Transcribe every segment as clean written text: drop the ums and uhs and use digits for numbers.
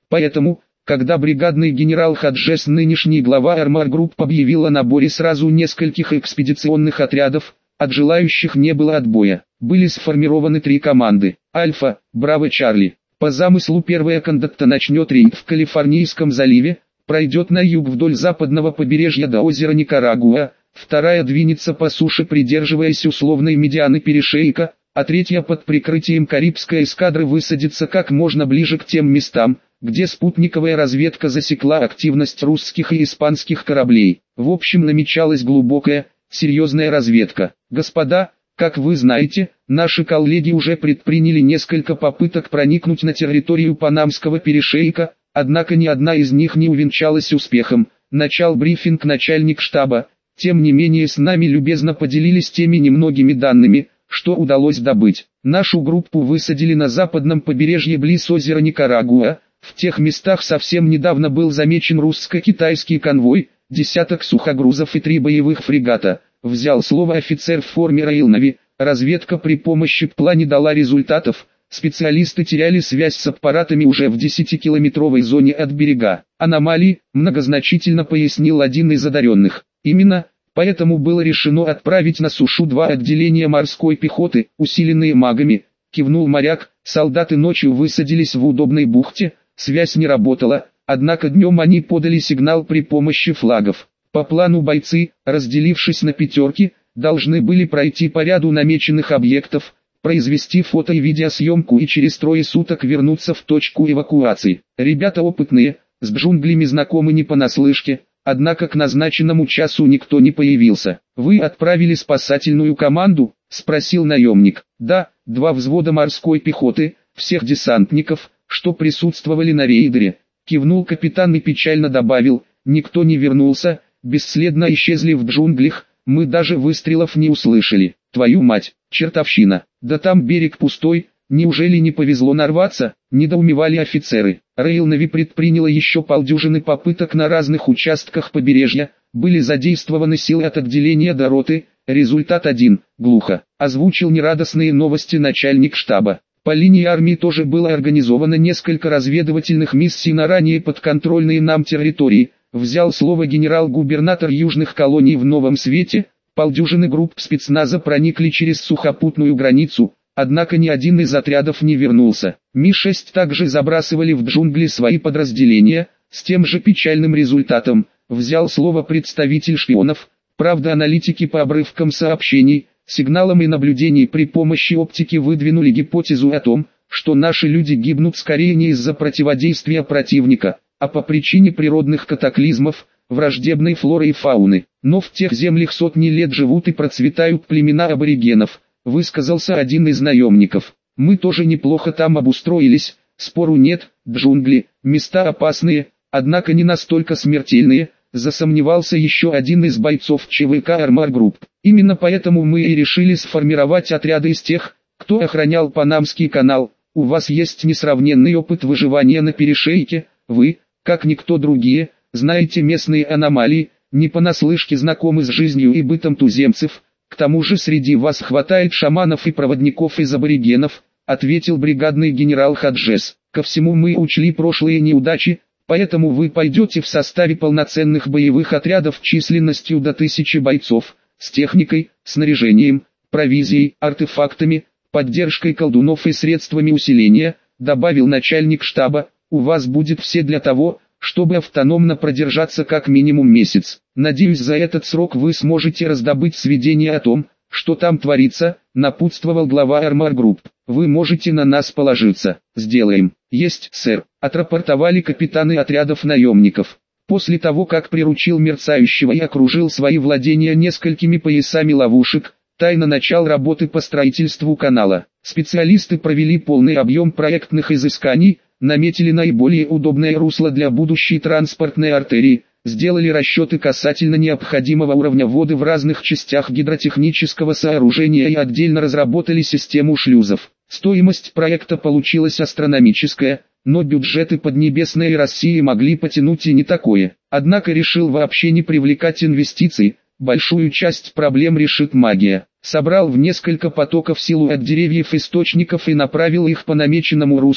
Поэтому, когда бригадный генерал Хаджес, нынешний глава Армар Групп, объявил о наборе сразу нескольких экспедиционных отрядов, от желающих не было отбоя. Были сформированы 3 команды: Альфа, Браво, Чарли. По замыслу первая кондакта начнет рейд в Калифорнийском заливе, пройдет на юг вдоль западного побережья до озера Никарагуа, вторая двинется по суше, придерживаясь условной медианы перешейка, а третья под прикрытием Карибской эскадры высадится как можно ближе к тем местам, где спутниковая разведка засекла активность русских и испанских кораблей. В общем, намечалась глубокая, серьезная разведка. Господа, как вы знаете, наши коллеги уже предприняли несколько попыток проникнуть на территорию Панамского перешейка, однако ни одна из них не увенчалась успехом. Начал брифинг начальник штаба. Тем не менее, с нами любезно поделились теми немногими данными, что удалось добыть. Нашу группу высадили на западном побережье близ озера Никарагуа. В тех местах совсем недавно был замечен русско-китайский конвой, десяток сухогрузов и 3 боевых фрегата. Взял слово офицер в форме Роял Нави. Разведка при помощи ПЛА не дала результатов. Специалисты теряли связь с аппаратами уже в 10-километровой зоне от берега. Аномалии, многозначительно пояснил один из одаренных. Именно, поэтому было решено отправить на сушу 2 отделения морской пехоты, усиленные магами, кивнул моряк. Солдаты ночью высадились в удобной бухте, связь не работала, однако днем они подали сигнал при помощи флагов. По плану бойцы, разделившись на 5, должны были пройти по ряду намеченных объектов, произвести фото и видеосъемку и через 3 суток вернуться в точку эвакуации. Ребята опытные, с джунглями знакомы не понаслышке, однако к назначенному часу никто не появился. «Вы отправили спасательную команду?» – спросил наемник. «Да, 2 взвода морской пехоты, всех десантников, что присутствовали на рейдере», – кивнул капитан и печально добавил: «Никто не вернулся, бесследно исчезли в джунглях, мы даже выстрелов не услышали. Твою мать, чертовщина, да там берег пустой, неужели не повезло нарваться?» – недоумевали офицеры. Роял Нави предприняла еще полдюжины попыток на разных участках побережья, были задействованы силы от отделения до роты, результат один, глухо, озвучил нерадостные новости начальник штаба. По линии армии тоже было организовано несколько разведывательных миссий на ранее подконтрольные нам территории. Взял слово генерал-губернатор южных колоний в Новом Свете. Полдюжины групп спецназа проникли через сухопутную границу, однако ни один из отрядов не вернулся. Ми-6 также забрасывали в джунгли свои подразделения, с тем же печальным результатом. Взял слово представитель шпионов. Правда, аналитики по обрывкам сообщений, сигналам и наблюдений при помощи оптики выдвинули гипотезу о том, что наши люди гибнут скорее не из-за противодействия противника, а по причине природных катаклизмов, враждебной флоры и фауны. Но в тех землях сотни лет живут и процветают племена аборигенов, высказался один из наемников. Мы тоже неплохо там обустроились, спору нет, джунгли, места опасные, однако не настолько смертельные, засомневался еще один из бойцов ЧВК Армар Групп. Именно поэтому мы и решили сформировать отряды из тех, кто охранял Панамский канал. У вас есть несравненный опыт выживания на перешейке, вы, как никто другие, знаете местные аномалии, не понаслышке знакомы с жизнью и бытом туземцев, к тому же среди вас хватает шаманов и проводников из аборигенов, ответил бригадный генерал Хаджес. Ко всему мы учли прошлые неудачи, поэтому вы пойдете в составе полноценных боевых отрядов численностью до 1000 бойцов, с техникой, снаряжением, провизией, артефактами, поддержкой колдунов и средствами усиления, добавил начальник штаба. У вас будет все для того, чтобы автономно продержаться как минимум месяц. Надеюсь, за этот срок вы сможете раздобыть сведения о том, что там творится, напутствовал глава Армар Групп. Вы можете на нас положиться. Сделаем. Есть, сэр, отрапортовали капитаны отрядов наемников. После того, как приручил мерцающего и окружил свои владения несколькими поясами ловушек, тайно начал работы по строительству канала. Специалисты провели полный объем проектных изысканий, наметили наиболее удобное русло для будущей транспортной артерии, сделали расчеты касательно необходимого уровня воды в разных частях гидротехнического сооружения и отдельно разработали систему шлюзов. Стоимость проекта получилась астрономическая, но бюджеты Поднебесной России могли потянуть и не такое. Однако решил вообще не привлекать инвестиций, большую часть проблем решит магия. Собрал в несколько потоков силу от деревьев источников и направил их по намеченному руслу.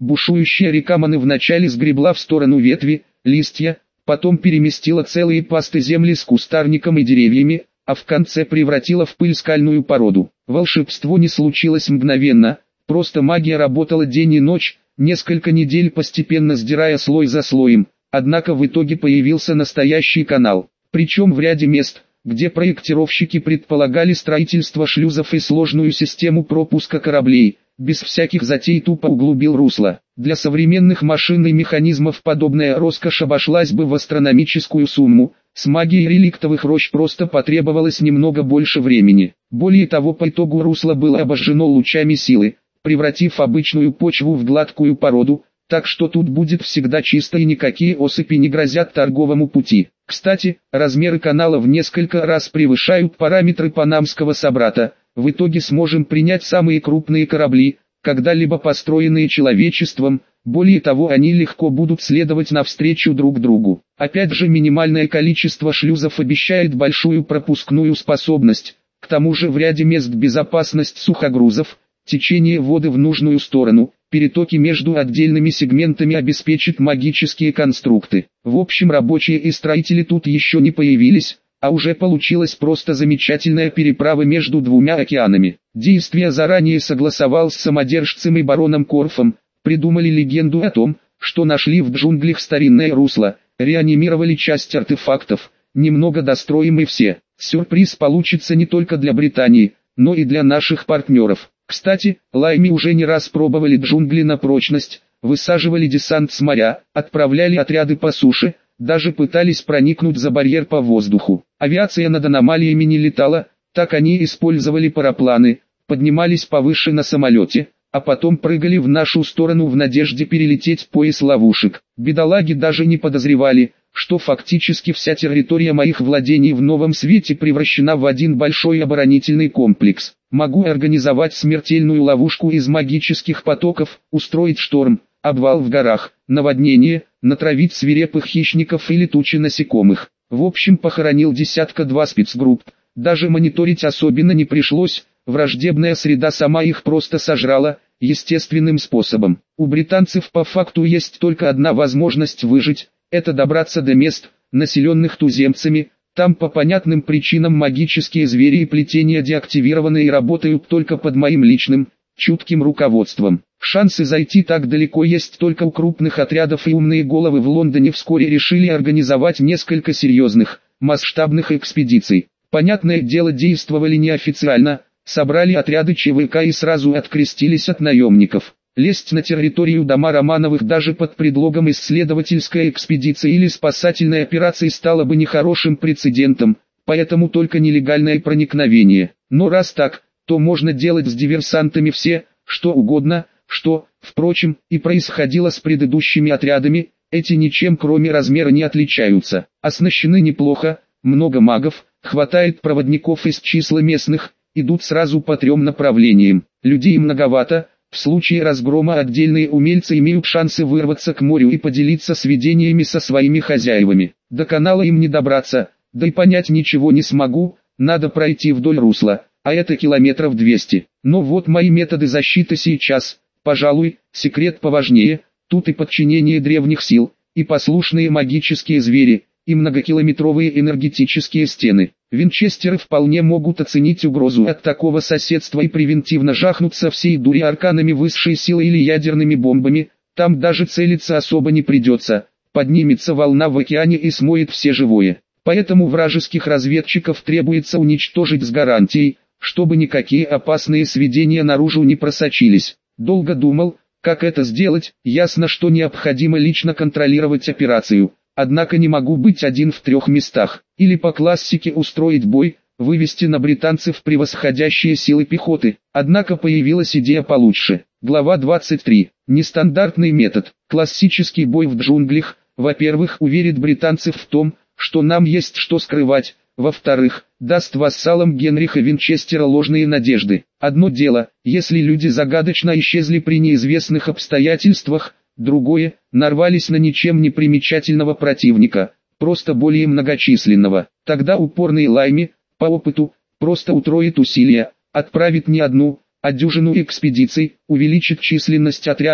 Бушующая река Маны вначале сгребла в сторону ветви, листья, потом переместила целые пасты земли с кустарником и деревьями, а в конце превратила в пыль скальную породу. Волшебство не случилось мгновенно, просто магия работала день и ночь, несколько недель постепенно сдирая слой за слоем, однако в итоге появился настоящий канал. Причем в ряде мест, где проектировщики предполагали строительство шлюзов и сложную систему пропуска кораблей, без всяких затей тупо углубил русло. Для современных машин и механизмов подобная роскошь обошлась бы в астрономическую сумму, с магией реликтовых рощ просто потребовалось немного больше времени. Более того, по итогу русло было обожжено лучами силы, превратив обычную почву в гладкую породу, так что тут будет всегда чисто и никакие осыпи не грозят торговому пути. Кстати, размеры канала в несколько раз превышают параметры панамского собрата. В итоге сможем принять самые крупные корабли, когда-либо построенные человечеством, более того, они легко будут следовать навстречу друг другу. Опять же, минимальное количество шлюзов обещает большую пропускную способность, к тому же в ряде мест безопасность сухогрузов, течение воды в нужную сторону, перетоки между отдельными сегментами обеспечат магические конструкты. В общем, рабочие и строители тут еще не появились, а уже получилась просто замечательная переправа между двумя океанами. Действия заранее согласовал с самодержцем и бароном Корфом, придумали легенду о том, что нашли в джунглях старинное русло, реанимировали часть артефактов, немного достроим и все. Сюрприз получится не только для Британии, но и для наших партнеров. Кстати, Лайми уже не раз пробовали джунгли на прочность, высаживали десант с моря, отправляли отряды по суше, даже пытались проникнуть за барьер по воздуху. Авиация над аномалиями не летала, так они использовали парапланы, поднимались повыше на самолете, а потом прыгали в нашу сторону в надежде перелететь пояс ловушек. Бедолаги даже не подозревали, что фактически вся территория моих владений в новом свете превращена в один большой оборонительный комплекс. Могу организовать смертельную ловушку из магических потоков, устроить шторм, обвал в горах, наводнение, натравить свирепых хищников и летучие насекомых. В общем, похоронил десятка-два спецгрупп, даже мониторить особенно не пришлось, враждебная среда сама их просто сожрала, естественным способом. У британцев по факту есть только одна возможность выжить, это добраться до мест, населенных туземцами. Там по понятным причинам магические звери и плетения деактивированы и работают только под моим личным, чутким руководством. Шансы зайти так далеко есть только у крупных отрядов, и умные головы в Лондоне вскоре решили организовать несколько серьезных, масштабных экспедиций. Понятное дело, действовали неофициально, собрали отряды ЧВК и сразу открестились от наемников. Лезть на территорию дома Романовых даже под предлогом исследовательской экспедиции или спасательной операции стало бы нехорошим прецедентом, поэтому только нелегальное проникновение. Но раз так, то можно делать с диверсантами все, что угодно, что, впрочем, и происходило с предыдущими отрядами. Эти ничем кроме размера не отличаются, оснащены неплохо, много магов, хватает проводников из числа местных, идут сразу по 3 направлениям. Людей многовато. В случае разгрома отдельные умельцы имеют шансы вырваться к морю и поделиться сведениями со своими хозяевами. До канала им не добраться, да и понять ничего не смогу, надо пройти вдоль русла, а это километров 200. Но вот мои методы защиты сейчас, пожалуй, секрет поважнее, тут и подчинение древних сил, и послушные магические звери, и многокилометровые энергетические стены. Винчестеры вполне могут оценить угрозу от такого соседства и превентивно жахнуться всей дури арканами высшей силы или ядерными бомбами, там даже целиться особо не придется, поднимется волна в океане и смоет все живое. Поэтому вражеских разведчиков требуется уничтожить с гарантией, чтобы никакие опасные сведения наружу не просочились. Долго думал, как это сделать, ясно, что необходимо лично контролировать операцию. Однако не могу быть один в 3 местах. Или по классике устроить бой, вывести на британцев превосходящие силы пехоты. Однако появилась идея получше. Глава 23. Нестандартный метод. Классический бой в джунглях, во-первых, уверит британцев в том, что нам есть что скрывать. Во-вторых, даст вассалам Генриха Винчестера ложные надежды. Одно дело, если люди загадочно исчезли при неизвестных обстоятельствах, другое, нарвались на ничем не примечательного противника, просто более многочисленного. Тогда упорный Лайми, по опыту, просто утроит усилия, отправит не одну, а дюжину экспедиций, увеличит численность отрядов,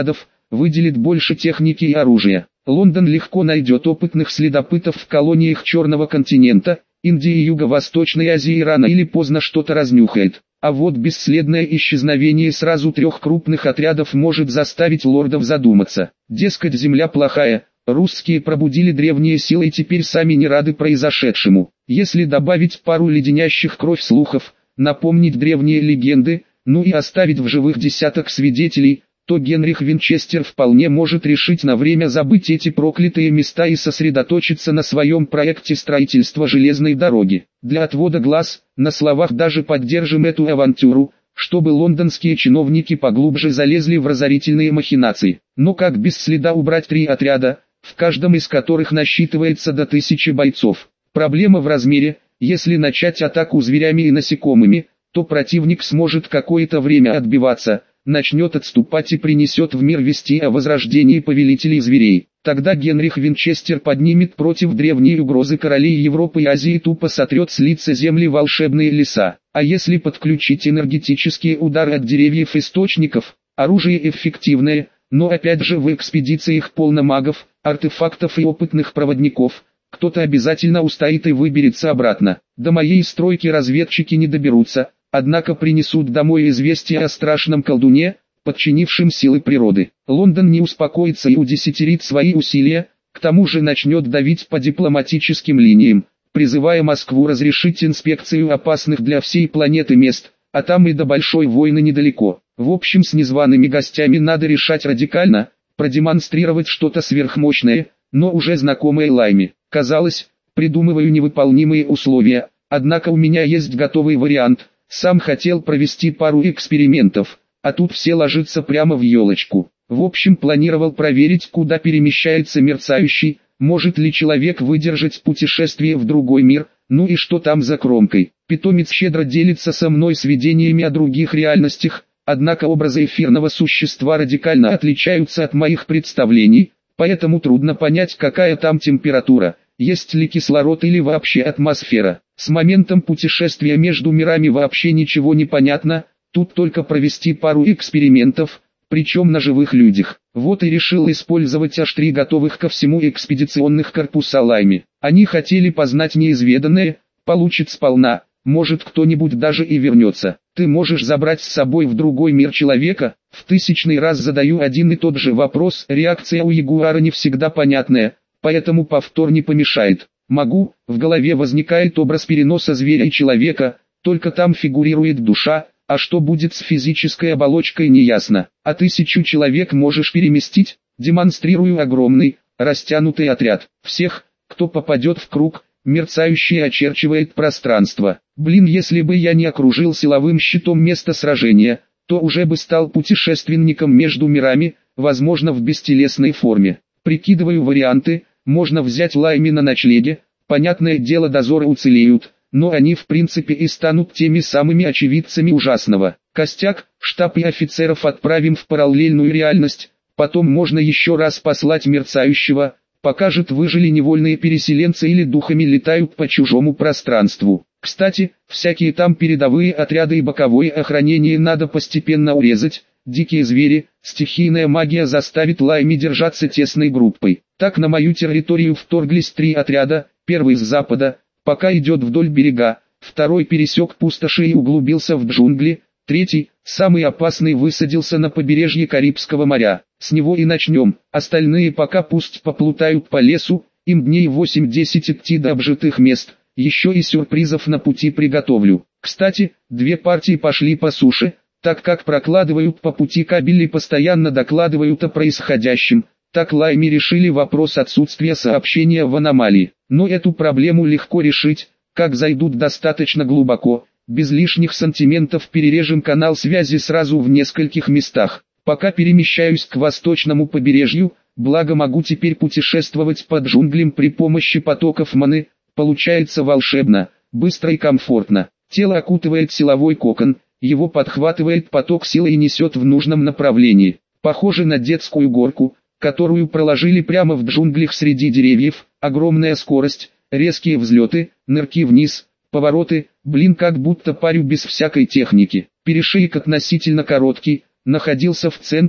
выделит больше техники и оружия. Лондон легко найдет опытных следопытов в колониях Черного континента, Индии и Юго-Восточной Азии, рано или поздно что-то разнюхает. А вот бесследное исчезновение сразу 3 крупных отрядов может заставить лордов задуматься. Дескать, земля плохая, русские пробудили древние силы и теперь сами не рады произошедшему. Если добавить пару леденящих кровь слухов, напомнить древние легенды, ну и оставить в живых десяток свидетелей, то Генрих Винчестер вполне может решить на время забыть эти проклятые места и сосредоточиться на своем проекте строительства железной дороги. Для отвода глаз, на словах даже поддержим эту авантюру, чтобы лондонские чиновники поглубже залезли в разорительные махинации. Но как без следа убрать 3 отряда, в каждом из которых насчитывается до 1000 бойцов? Проблема в размере. Если начать атаку зверями и насекомыми, то противник сможет какое-то время отбиваться, начнет отступать и принесет в мир вести о возрождении повелителей зверей. Тогда Генрих Винчестер поднимет против древней угрозы королей Европы и Азии и тупо сотрет с лица земли волшебные леса. А если подключить энергетические удары от деревьев источников, оружие эффективное, но опять же в экспедициях полно магов, артефактов и опытных проводников, кто-то обязательно устоит и выберется обратно. До моей стройки разведчики не доберутся, однако принесут домой известие о страшном колдуне, подчинившем силы природы. Лондон не успокоится и удесятерит свои усилия, к тому же начнет давить по дипломатическим линиям, призывая Москву разрешить инспекцию опасных для всей планеты мест, а там и до большой войны недалеко. В общем, с незваными гостями надо решать радикально, продемонстрировать что-то сверхмощное, но уже знакомое Лайме. Казалось, придумываю невыполнимые условия, однако у меня есть готовый вариант. Сам хотел провести пару экспериментов, а тут все ложится прямо в елочку. В общем, планировал проверить, куда перемещается мерцающий, может ли человек выдержать путешествие в другой мир, ну и что там за кромкой. Питомец щедро делится со мной сведениями о других реальностях, однако образы эфирного существа радикально отличаются от моих представлений, поэтому трудно понять, какая там температура, есть ли кислород или вообще атмосфера. С моментом путешествия между мирами вообще ничего не понятно, тут только провести пару экспериментов, причем на живых людях. Вот и решил использовать аж 3 готовых ко всему экспедиционных корпуса Лайме. Они хотели познать неизведанное, получит сполна, может кто-нибудь даже и вернется. Ты можешь забрать с собой в другой мир человека? В 1000-й раз задаю один и тот же вопрос, реакция у ягуара не всегда понятная, поэтому повтор не помешает. Могу, в голове возникает образ переноса зверя и человека, только там фигурирует душа, а что будет с физической оболочкой неясно. А 1000 человек можешь переместить? Демонстрирую огромный, растянутый отряд. Всех, кто попадет в круг, мерцающий очерчивает пространство. Блин, если бы я не окружил силовым щитом место сражения, то уже бы стал путешественником между мирами, возможно в бестелесной форме. Прикидываю варианты. Можно взять Лайме на ночлеге, понятное дело дозоры уцелеют, но они в принципе и станут теми самыми очевидцами ужасного. Костяк, штаб и офицеров отправим в параллельную реальность, потом можно еще раз послать мерцающего, покажет, выжили невольные переселенцы или духами летают по чужому пространству. Кстати, всякие там передовые отряды и боковое охранение надо постепенно урезать. Дикие звери, стихийная магия заставит Лайме держаться тесной группой. Так на мою территорию вторглись 3 отряда, первый с запада, пока идет вдоль берега, второй пересек пустоши и углубился в джунгли, третий, самый опасный, высадился на побережье Карибского моря. С него и начнем, остальные пока пусть поплутают по лесу, им дней 8-10 идти до обжитых мест, еще и сюрпризов на пути приготовлю. Кстати, 2 партии пошли по суше, так как прокладывают по пути кабели и постоянно докладывают о происходящем, так Лайме решили вопрос отсутствия сообщения в аномалии. Но эту проблему легко решить, как зайдут достаточно глубоко, без лишних сантиментов перережем канал связи сразу в нескольких местах. Пока перемещаюсь к восточному побережью, благо могу теперь путешествовать по джунглям при помощи потоков маны, получается волшебно, быстро и комфортно. Тело окутывает силовой кокон, его подхватывает поток силы и несет в нужном направлении. Похоже на детскую горку, которую проложили прямо в джунглях среди деревьев, огромная скорость, резкие взлеты, нырки вниз, повороты, блин, как будто парю без всякой техники. Перешеек относительно короткий, находился в центре,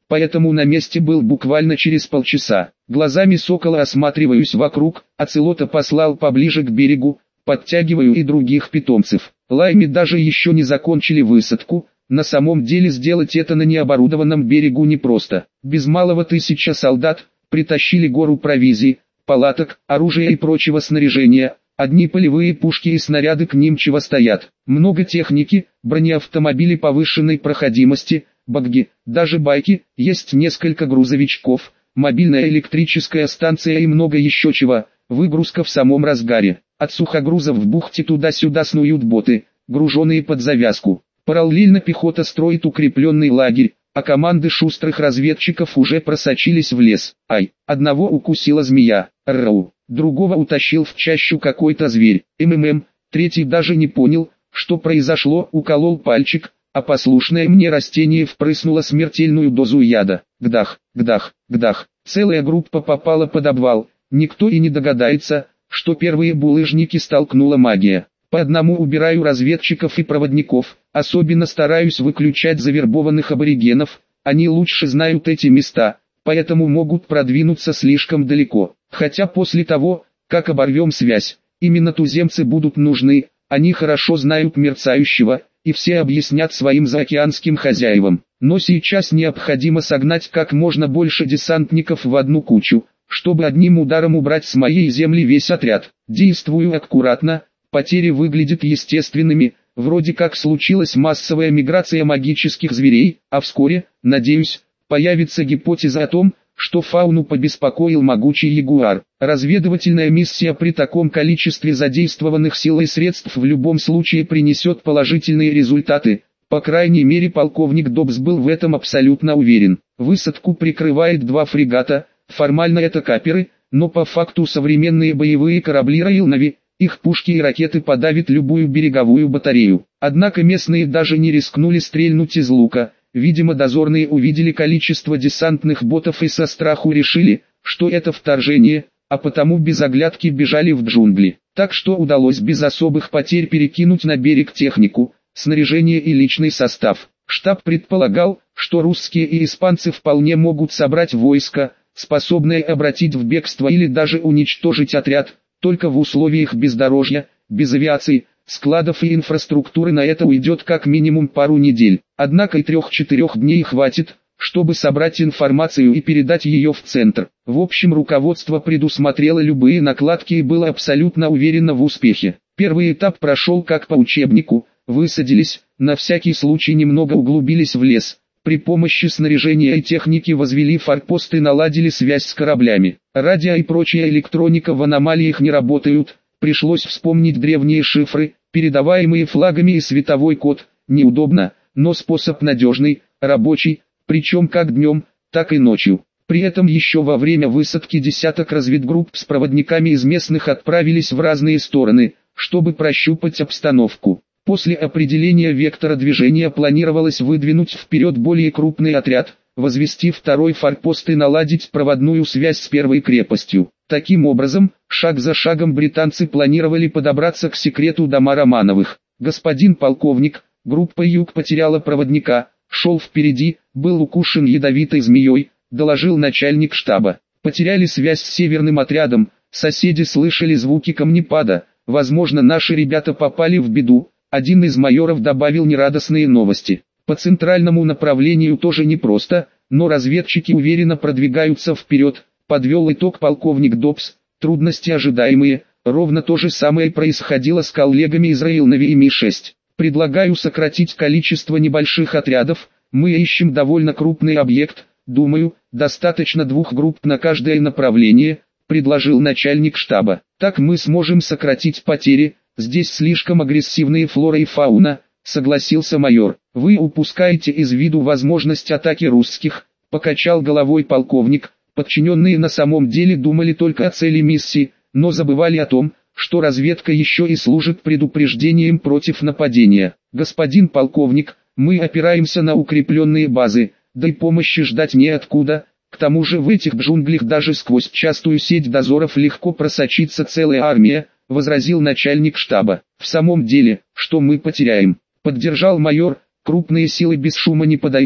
поэтому на месте был буквально через полчаса. Глазами сокола осматриваюсь вокруг, оцелота послал поближе к берегу, подтягиваю и других питомцев. Лайми даже еще не закончили высадку, на самом деле сделать это на необорудованном берегу непросто. Без малого 1000 солдат, притащили гору провизии, палаток, оружия и прочего снаряжения. Одни полевые пушки и снаряды к ним чего стоят. Много техники, бронеавтомобили повышенной проходимости, багги, даже байки, есть несколько грузовичков, мобильная электрическая станция и много еще чего. Выгрузка в самом разгаре. От сухогрузов в бухте туда-сюда снуют боты, груженные под завязку. Параллельно пехота строит укрепленный лагерь, а команды шустрых разведчиков уже просочились в лес. Ай, одного укусила змея, рау, другого утащил в чащу какой-то зверь, третий даже не понял, что произошло, уколол пальчик, а послушное мне растение впрыснуло смертельную дозу яда. Гдах, гдах, гдах, целая группа попала под обвал, никто и не догадается, что первые булыжники столкнула магия. По одному убираю разведчиков и проводников, особенно стараюсь выключать завербованных аборигенов, они лучше знают эти места, поэтому могут продвинуться слишком далеко. Хотя после того, как оборвем связь, именно туземцы будут нужны, они хорошо знают мерцающего, и все объяснят своим заокеанским хозяевам. Но сейчас необходимо согнать как можно больше десантников в одну кучу, чтобы одним ударом убрать с моей земли весь отряд. Действую аккуратно. Потери выглядят естественными, вроде как случилась массовая миграция магических зверей, а вскоре, надеюсь, появится гипотеза о том, что фауну побеспокоил могучий ягуар. Разведывательная миссия при таком количестве задействованных сил и средств в любом случае принесет положительные результаты, по крайней мере полковник Добс был в этом абсолютно уверен. Высадку прикрывает 2 фрегата, формально это каперы, но по факту современные боевые корабли Royal Navy. Их пушки и ракеты подавят любую береговую батарею. Однако местные даже не рискнули стрельнуть из лука. Видимо, дозорные увидели количество десантных ботов и со страху решили, что это вторжение, а потому без оглядки бежали в джунгли. Так что удалось без особых потерь перекинуть на берег технику, снаряжение и личный состав. Штаб предполагал, что русские и испанцы вполне могут собрать войско, способное обратить в бегство или даже уничтожить отряд. Только в условиях бездорожья, без авиации, складов и инфраструктуры на это уйдет как минимум пару недель. Однако и 3-4 дней хватит, чтобы собрать информацию и передать ее в центр. В общем, руководство предусмотрело любые накладки и было абсолютно уверено в успехе. Первый этап прошел как по учебнику, высадились, на всякий случай немного углубились в лес. При помощи снаряжения и техники возвели форпост и наладили связь с кораблями. Радио и прочая электроника в аномалиях не работают, пришлось вспомнить древние шифры, передаваемые флагами и световой код. Неудобно, но способ надежный, рабочий, причем как днем, так и ночью. При этом еще во время высадки десяток разведгрупп с проводниками из местных отправились в разные стороны, чтобы прощупать обстановку. После определения вектора движения планировалось выдвинуть вперед более крупный отряд, возвести 2-й форпост и наладить проводную связь с первой крепостью. Таким образом, шаг за шагом британцы планировали подобраться к секрету дома Романовых. Господин полковник, группа Юг потеряла проводника, шел впереди, был укушен ядовитой змеей, доложил начальник штаба. Потеряли связь с северным отрядом, соседи слышали звуки камнепада, возможно наши ребята попали в беду. Один из майоров добавил нерадостные новости. По центральному направлению тоже непросто, но разведчики уверенно продвигаются вперед, подвел итог полковник Добс. Трудности ожидаемые, ровно то же самое происходило с коллегами из Royal Navy и Ми-6. Предлагаю сократить количество небольших отрядов, мы ищем довольно крупный объект, думаю, достаточно 2 групп на каждое направление, предложил начальник штаба. Так мы сможем сократить потери. Здесь слишком агрессивные флора и фауна, согласился майор. Вы упускаете из виду возможность атаки русских, покачал головой полковник. Подчиненные на самом деле думали только о цели миссии, но забывали о том, что разведка еще и служит предупреждением против нападения. Господин полковник, мы опираемся на укрепленные базы, да и помощи ждать неоткуда. К тому же в этих джунглях даже сквозь частую сеть дозоров легко просочится целая армия, возразил начальник штаба. В самом деле, что мы потеряем? Поддержал майор, крупные силы без шума не подойдут,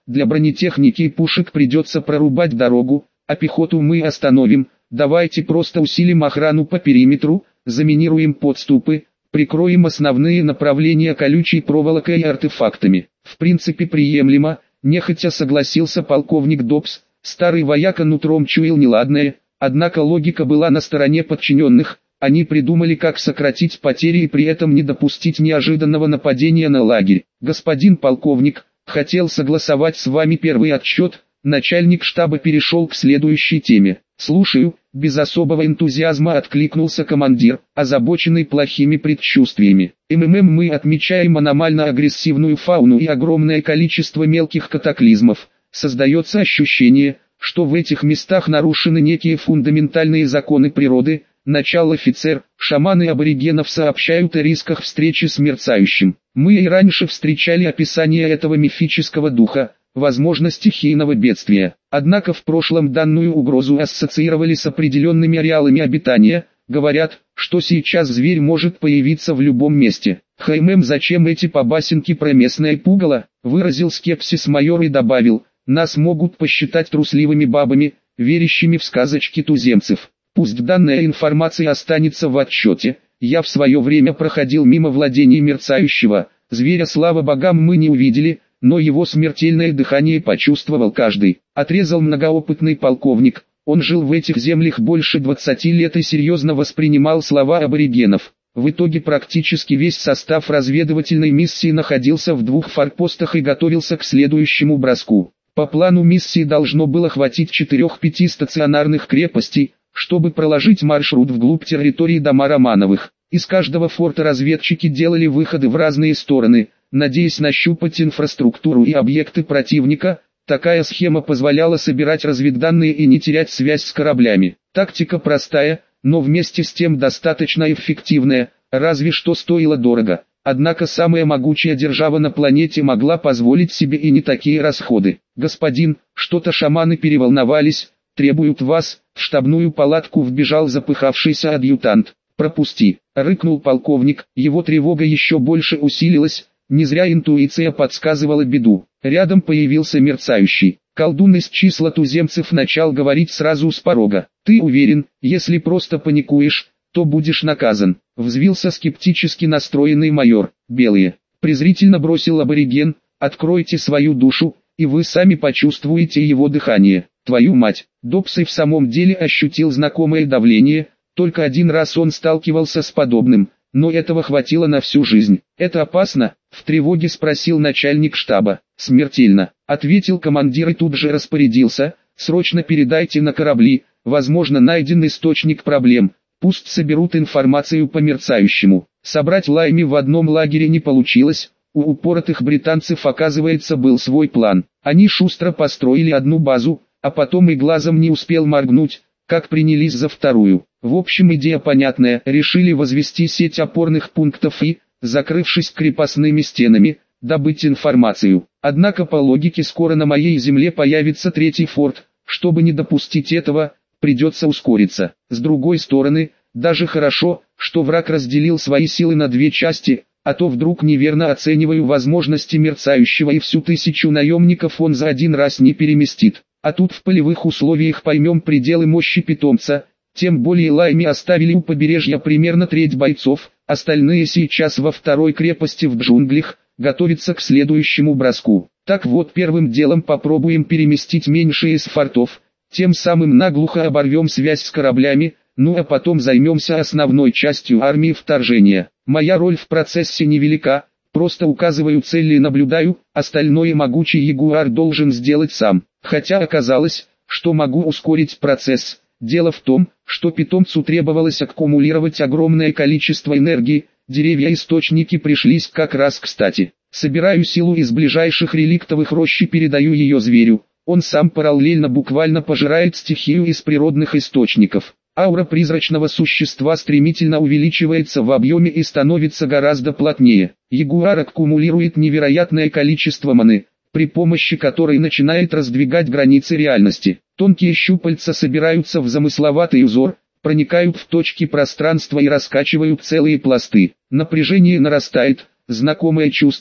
для бронетехники и пушек придется прорубать дорогу, а пехоту мы остановим. Давайте просто усилим охрану по периметру, заминируем подступы, прикроем основные направления колючей проволокой и артефактами. В принципе приемлемо, нехотя согласился полковник Добс. Старый вояка нутром чуял неладное, однако логика была на стороне подчиненных. Они придумали, как сократить потери и при этом не допустить неожиданного нападения на лагерь. Господин полковник, хотел согласовать с вами первый отчет. Начальник штаба перешел к следующей теме. «Слушаю», — без особого энтузиазма откликнулся командир, озабоченный плохими предчувствиями. Мы отмечаем аномально агрессивную фауну и огромное количество мелких катаклизмов. Создается ощущение, что в этих местах нарушены некие фундаментальные законы природы. Начал-офицер, шаманы аборигенов сообщают о рисках встречи с мерцающим. Мы и раньше встречали описание этого мифического духа, возможно стихийного бедствия. Однако в прошлом данную угрозу ассоциировали с определенными ареалами обитания. Говорят, что сейчас зверь может появиться в любом месте. Зачем эти побасенки про местное пугало? Выразил скепсис майор и добавил, нас могут посчитать трусливыми бабами, верящими в сказочки туземцев. Пусть данная информация останется в отчете. Я в свое время проходил мимо владений мерцающего. Зверя, слава богам, мы не увидели, но его смертельное дыхание почувствовал каждый. Отрезал многоопытный полковник. Он жил в этих землях больше 20 лет и серьезно воспринимал слова аборигенов. В итоге практически весь состав разведывательной миссии находился в 2 форпостах и готовился к следующему броску. По плану миссии должно было хватить 4-5 стационарных крепостей, чтобы проложить маршрут вглубь территории дома Романовых. Из каждого форта разведчики делали выходы в разные стороны, надеясь нащупать инфраструктуру и объекты противника. Такая схема позволяла собирать разведданные и не терять связь с кораблями. Тактика простая, но вместе с тем достаточно эффективная, разве что стоила дорого. Однако самая могучая держава на планете могла позволить себе и не такие расходы. «Господин, что-то шаманы переволновались, требуют вас». В штабную палатку вбежал запыхавшийся адъютант. «Пропусти», — рыкнул полковник, его тревога еще больше усилилась, не зря интуиция подсказывала беду. Рядом появился мерцающий. Колдун из числа туземцев начал говорить сразу с порога. «Ты уверен, если просто паникуешь, то будешь наказан?» Взвился скептически настроенный майор. «Белые», — презрительно бросил абориген, «откройте свою душу, и вы сами почувствуете его дыхание». «Твою мать!» Добс и в самом деле ощутил знакомое давление, только один раз он сталкивался с подобным, но этого хватило на всю жизнь. «Это опасно?» — в тревоге спросил начальник штаба. «Смертельно», — ответил командир и тут же распорядился, «срочно передайте на корабли, возможно найден источник проблем, пусть соберут информацию по мерцающему». Собрать Лайми в одном лагере не получилось, у упоротых британцев оказывается был свой план. Они шустро построили одну базу, а потом и глазом не успел моргнуть, как принялись за вторую. В общем, идея понятная, решили возвести сеть опорных пунктов и, закрывшись крепостными стенами, добыть информацию. Однако по логике скоро на моей земле появится 3-й форт, чтобы не допустить этого, придется ускориться. С другой стороны, даже хорошо, что враг разделил свои силы на 2 части, а то вдруг неверно оцениваю возможности мерцающего и всю 1000 наемников он за один раз не переместит. А тут в полевых условиях поймем пределы мощи питомца, тем более Лайми оставили у побережья примерно треть бойцов, остальные сейчас во 2-й крепости в джунглях, готовятся к следующему броску. Так вот, первым делом попробуем переместить меньшие из фортов, тем самым наглухо оборвем связь с кораблями, ну а потом займемся основной частью армии вторжения. Моя роль в процессе невелика, просто указываю цели и наблюдаю, остальное могучий ягуар должен сделать сам. Хотя оказалось, что могу ускорить процесс. Дело в том, что питомцу требовалось аккумулировать огромное количество энергии, деревья-источники пришлись как раз кстати. Собираю силу из ближайших реликтовых рощ и передаю ее зверю. Он сам параллельно буквально пожирает стихию из природных источников. Аура призрачного существа стремительно увеличивается в объеме и становится гораздо плотнее. Ягуар аккумулирует невероятное количество маны, при помощи которой начинает раздвигать границы реальности. Тонкие щупальца собираются в замысловатый узор, проникают в точки пространства и раскачивают целые пласты. Напряжение нарастает, знакомое чувство,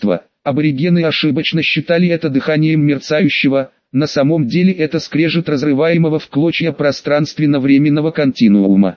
Аборигены ошибочно считали это дыханием мерцающего, на самом деле это скрежет разрываемого в клочья пространственно-временного континуума.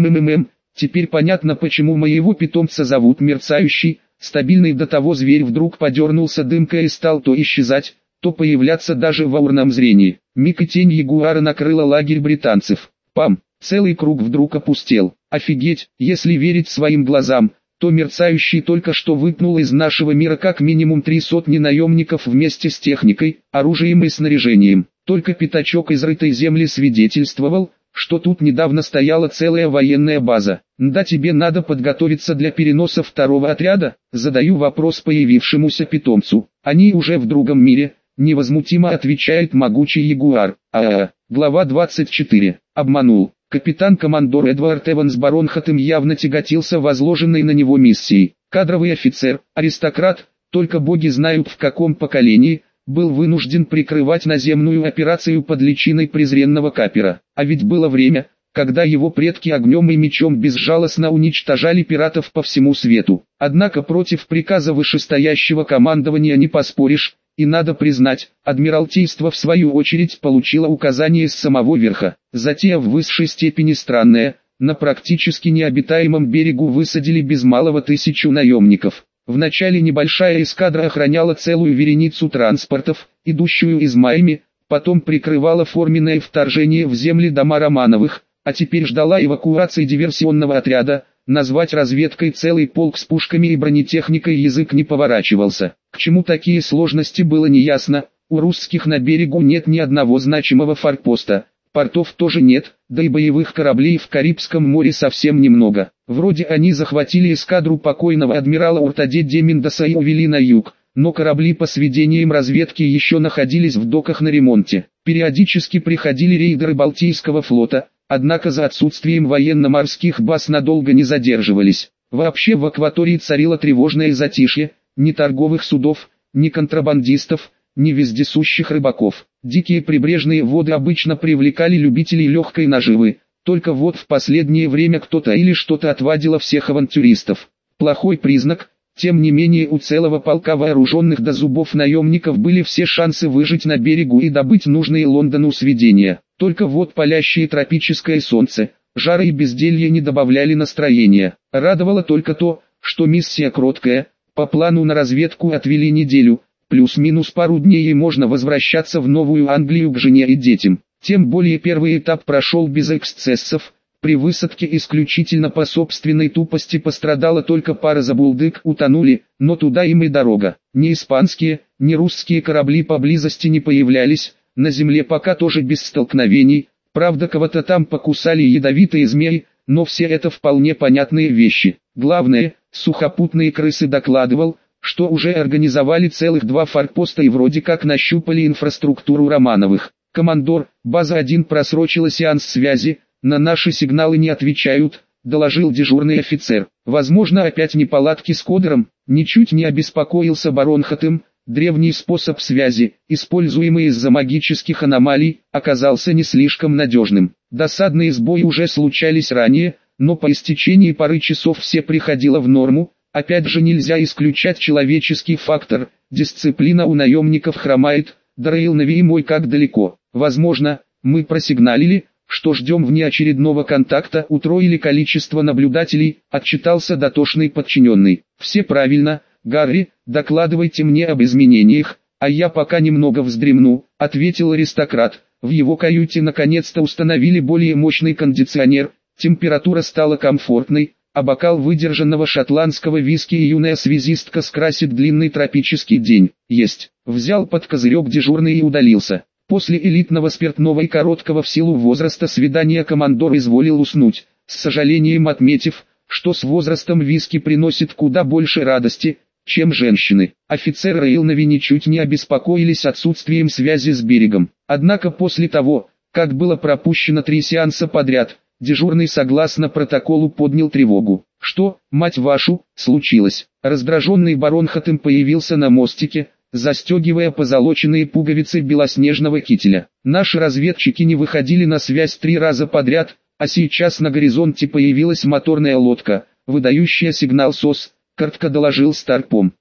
Теперь понятно, почему моего питомца зовут мерцающий. Стабильный до того зверь вдруг подернулся дымкой и стал то исчезать, то появляться даже в аурном зрении. Миг и тень ягуара накрыла лагерь британцев. Пам! Целый круг вдруг опустел. Офигеть, если верить своим глазам, то мерцающий только что выпнул из нашего мира как минимум 3 сотни наемников вместе с техникой, оружием и снаряжением. Только пятачок изрытой земли свидетельствовал, что тут недавно стояла целая военная база. Да, тебе надо подготовиться для переноса второго отряда? Задаю вопрос появившемуся питомцу. Они уже в другом мире, невозмутимо отвечает могучий ягуар. Глава 24. Обманул. Капитан-командор Эдвард Эванс Баронхатем явно тяготился возложенной на него миссией. Кадровый офицер, аристократ, только боги знают в каком поколении, был вынужден прикрывать наземную операцию под личиной презренного капера. А ведь было время, когда его предки огнем и мечом безжалостно уничтожали пиратов по всему свету. Однако против приказа вышестоящего командования не поспоришь, и надо признать, Адмиралтейство в свою очередь получило указание с самого верха. Затея в высшей степени странная, на практически необитаемом берегу высадили без малого 1000 наемников. Вначале небольшая эскадра охраняла целую вереницу транспортов, идущую из Майами, потом прикрывала форменное вторжение в земли дома Романовых, а теперь ждала эвакуации диверсионного отряда. Назвать разведкой целый полк с пушками и бронетехникой язык не поворачивался. К чему такие сложности было неясно, у русских на берегу нет ни одного значимого форпоста, портов тоже нет, да и боевых кораблей в Карибском море совсем немного. Вроде они захватили эскадру покойного адмирала Уртаде де Мендоса и увели на юг, но корабли по сведениям разведки еще находились в доках на ремонте. Периодически приходили рейдеры Балтийского флота, однако за отсутствием военно-морских баз надолго не задерживались. Вообще в акватории царило тревожное затишье, ни торговых судов, ни контрабандистов, ни вездесущих рыбаков. Дикие прибрежные воды обычно привлекали любителей легкой наживы, только вот в последнее время кто-то или что-то отвадило всех авантюристов. Плохой признак. Тем не менее у целого полка вооруженных до зубов наемников были все шансы выжить на берегу и добыть нужные Лондону сведения. Только вот палящее тропическое солнце, жары и безделье не добавляли настроения. Радовало только то, что миссия кроткая, по плану на разведку отвели неделю, плюс-минус пару дней и можно возвращаться в Новую Англию к жене и детям. Тем более первый этап прошел без эксцессов. При высадке исключительно по собственной тупости пострадала только пара забулдык, утонули, но туда им и дорога. Ни испанские, ни русские корабли поблизости не появлялись, на земле пока тоже без столкновений, правда кого-то там покусали ядовитые змеи, но все это вполне понятные вещи. Главное, сухопутные крысы докладывал, что уже организовали целых 2 форпоста и вроде как нащупали инфраструктуру Романовых. «Командор, база 1 просрочила сеанс связи, на наши сигналы не отвечают», — доложил дежурный офицер. «Возможно опять неполадки с кодером», — ничуть не обеспокоился Баронхатем. Древний способ связи, используемый из-за магических аномалий, оказался не слишком надежным. Досадные сбои уже случались ранее, но по истечении пары часов все приходило в норму. Опять же нельзя исключать человеческий фактор, дисциплина у наемников хромает, Дрейл Нави мой как далеко. Возможно, мы просигналили, что ждем внеочередного контакта, утроили количество наблюдателей, отчитался дотошный подчиненный. Все правильно, Гарри, докладывайте мне об изменениях, а я пока немного вздремну, ответил аристократ. В его каюте наконец-то установили более мощный кондиционер, температура стала комфортной, а бокал выдержанного шотландского виски и юная связистка скрасит длинный тропический день. Есть. Взял под козырек дежурный и удалился. После элитного спиртного и короткого в силу возраста свидания командор изволил уснуть, с сожалением отметив, что с возрастом виски приносит куда больше радости, чем женщины. Офицеры Рейлнави ничуть не обеспокоились отсутствием связи с берегом. Однако после того, как было пропущено 3 сеанса подряд, дежурный согласно протоколу поднял тревогу. «Что, мать вашу, случилось?» Раздраженный Баронхатем появился на мостике, застегивая позолоченные пуговицы белоснежного кителя. «Наши разведчики не выходили на связь 3 раза подряд, а сейчас на горизонте появилась моторная лодка, выдающая сигнал СОС», — коротко доложил Старпом.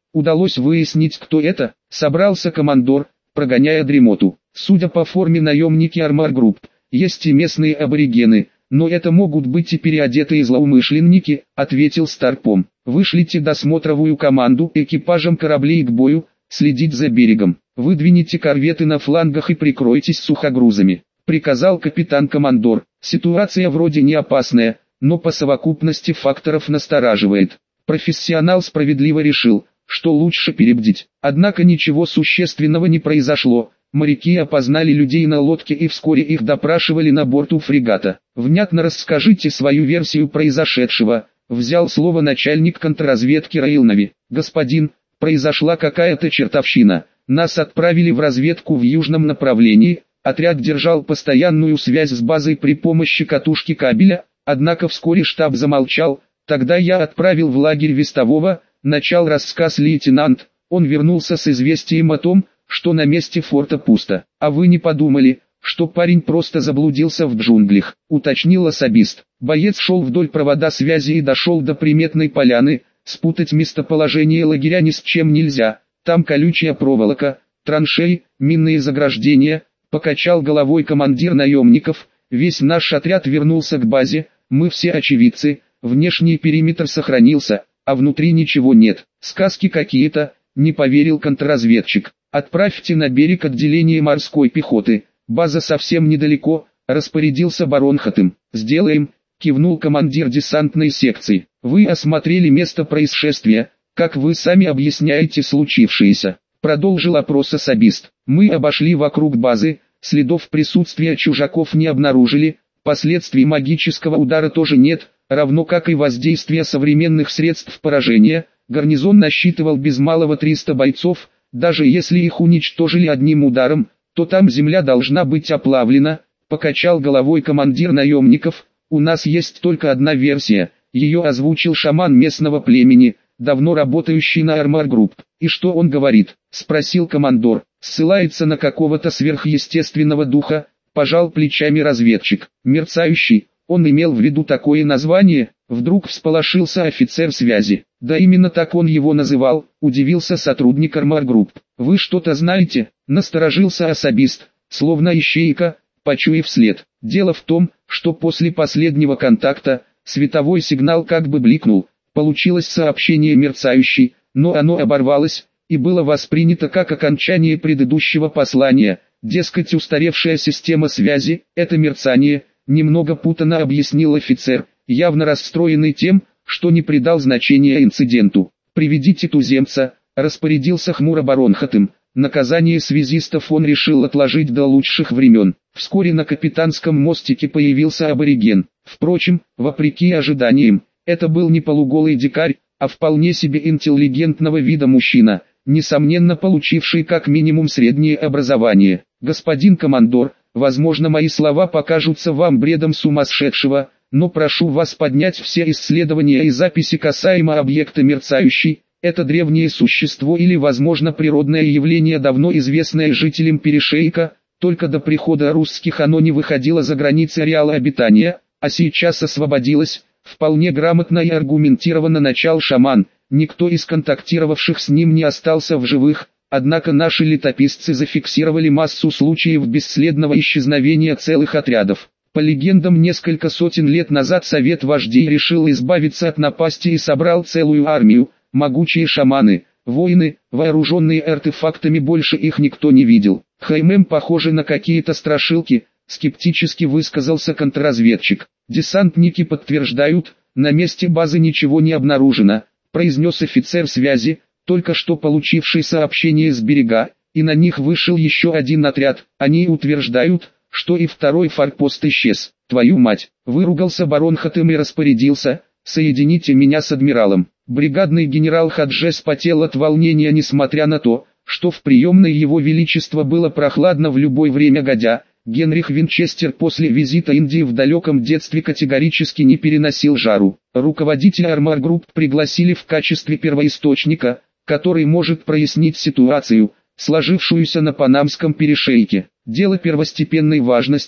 Удалось выяснить, кто это. Собрался командор, прогоняя дремоту. Судя по форме наемники Армар Групп, есть и местные аборигены, но это могут быть и переодетые злоумышленники, ответил Старпом. Вышлите досмотровую команду экипажам кораблей к бою, следить за берегом. Выдвините корветы на флангах и прикройтесь сухогрузами, приказал капитан-командор. Ситуация вроде не опасная, но по совокупности факторов настораживает. Профессионал справедливо решил, что лучше перебдить. Однако ничего существенного не произошло. Моряки опознали людей на лодке и вскоре их допрашивали на борту фрегата. «Внятно расскажите свою версию произошедшего», — взял слово начальник контрразведки Раилнови. «Господин, произошла какая-то чертовщина. Нас отправили в разведку в южном направлении, отряд держал постоянную связь с базой при помощи катушки кабеля, однако вскоре штаб замолчал, тогда я отправил в лагерь вестового», — начал рассказ лейтенант. Он вернулся с известием о том, что на месте форта пусто. «А вы не подумали, что парень просто заблудился в джунглях?» — уточнил особист. Боец шел вдоль провода связи и дошел до приметной поляны. Спутать местоположение лагеря ни с чем нельзя. Там колючая проволока, траншеи, минные заграждения. Покачал головой командир наемников. Весь наш отряд вернулся к базе. Мы все очевидцы. Внешний периметр сохранился, а внутри ничего нет. Сказки какие-то, не поверил контрразведчик. «Отправьте на берег отделение морской пехоты, база совсем недалеко», — распорядился барон Хатым. «Сделаем», — кивнул командир десантной секции. «Вы осмотрели место происшествия, как вы сами объясняете случившееся?» Продолжил опрос особист. «Мы обошли вокруг базы, следов присутствия чужаков не обнаружили, последствий магического удара тоже нет, равно как и воздействия современных средств поражения. Гарнизон насчитывал без малого 300 бойцов. Даже если их уничтожили одним ударом, то там земля должна быть оплавлена», — покачал головой командир наемников. «У нас есть только одна версия, ее озвучил шаман местного племени, давно работающий на Армар Групп». «И что он говорит?» — спросил командор. «Ссылается на какого-то сверхъестественного духа», — пожал плечами разведчик. «Мерцающий, он имел в виду такое название?» Вдруг всполошился офицер связи. «Да именно так он его называл», — удивился сотрудник Армар Групп. «Вы что-то знаете?» — насторожился особист, словно ищейка, почуяв след. «Дело в том, что после последнего контакта, световой сигнал как бы бликнул, получилось сообщение мерцающий, но оно оборвалось, и было воспринято как окончание предыдущего послания, дескать устаревшая система связи, это мерцание», — немного путанно объяснил офицер, явно расстроенный тем, что не придал значения инциденту. «Приведите туземца», — распорядился хмуро барон Хатым. Наказание связистов он решил отложить до лучших времен. Вскоре на капитанском мостике появился абориген. Впрочем, вопреки ожиданиям, это был не полуголый дикарь, а вполне себе интеллигентного вида мужчина, несомненно получивший как минимум среднее образование. «Господин командор, возможно, мои слова покажутся вам бредом сумасшедшего, но прошу вас поднять все исследования и записи касаемо объекта мерцающий. Это древнее существо или, возможно, природное явление, давно известное жителям перешейка, только до прихода русских оно не выходило за границы ареала обитания, а сейчас освободилось», — вполне грамотно и аргументированно начал шаман. «Никто из контактировавших с ним не остался в живых, однако наши летописцы зафиксировали массу случаев бесследного исчезновения целых отрядов. По легендам, несколько сотен лет назад совет вождей решил избавиться от напасти и собрал целую армию. Могучие шаманы, воины, вооруженные артефактами, больше их никто не видел. Хаймем похожи на какие-то страшилки», — скептически высказался контрразведчик. «Десантники подтверждают, на месте базы ничего не обнаружено», — произнес офицер связи, только что получивший сообщение с берега, и на них вышел еще один отряд. Они утверждают, что и второй форпост исчез. «Твою мать!» — выругался барон Хатым и распорядился: «Соедините меня с адмиралом». Бригадный генерал Хаджес потел от волнения, несмотря на то, что в приемной его величества было прохладно в любое время годя. Генрих Винчестер после визита Индии в далеком детстве категорически не переносил жару. Руководителя Армар Групп пригласили в качестве первоисточника, который может прояснить ситуацию, сложившуюся на Панамском перешейке. «Дело первостепенной важности»,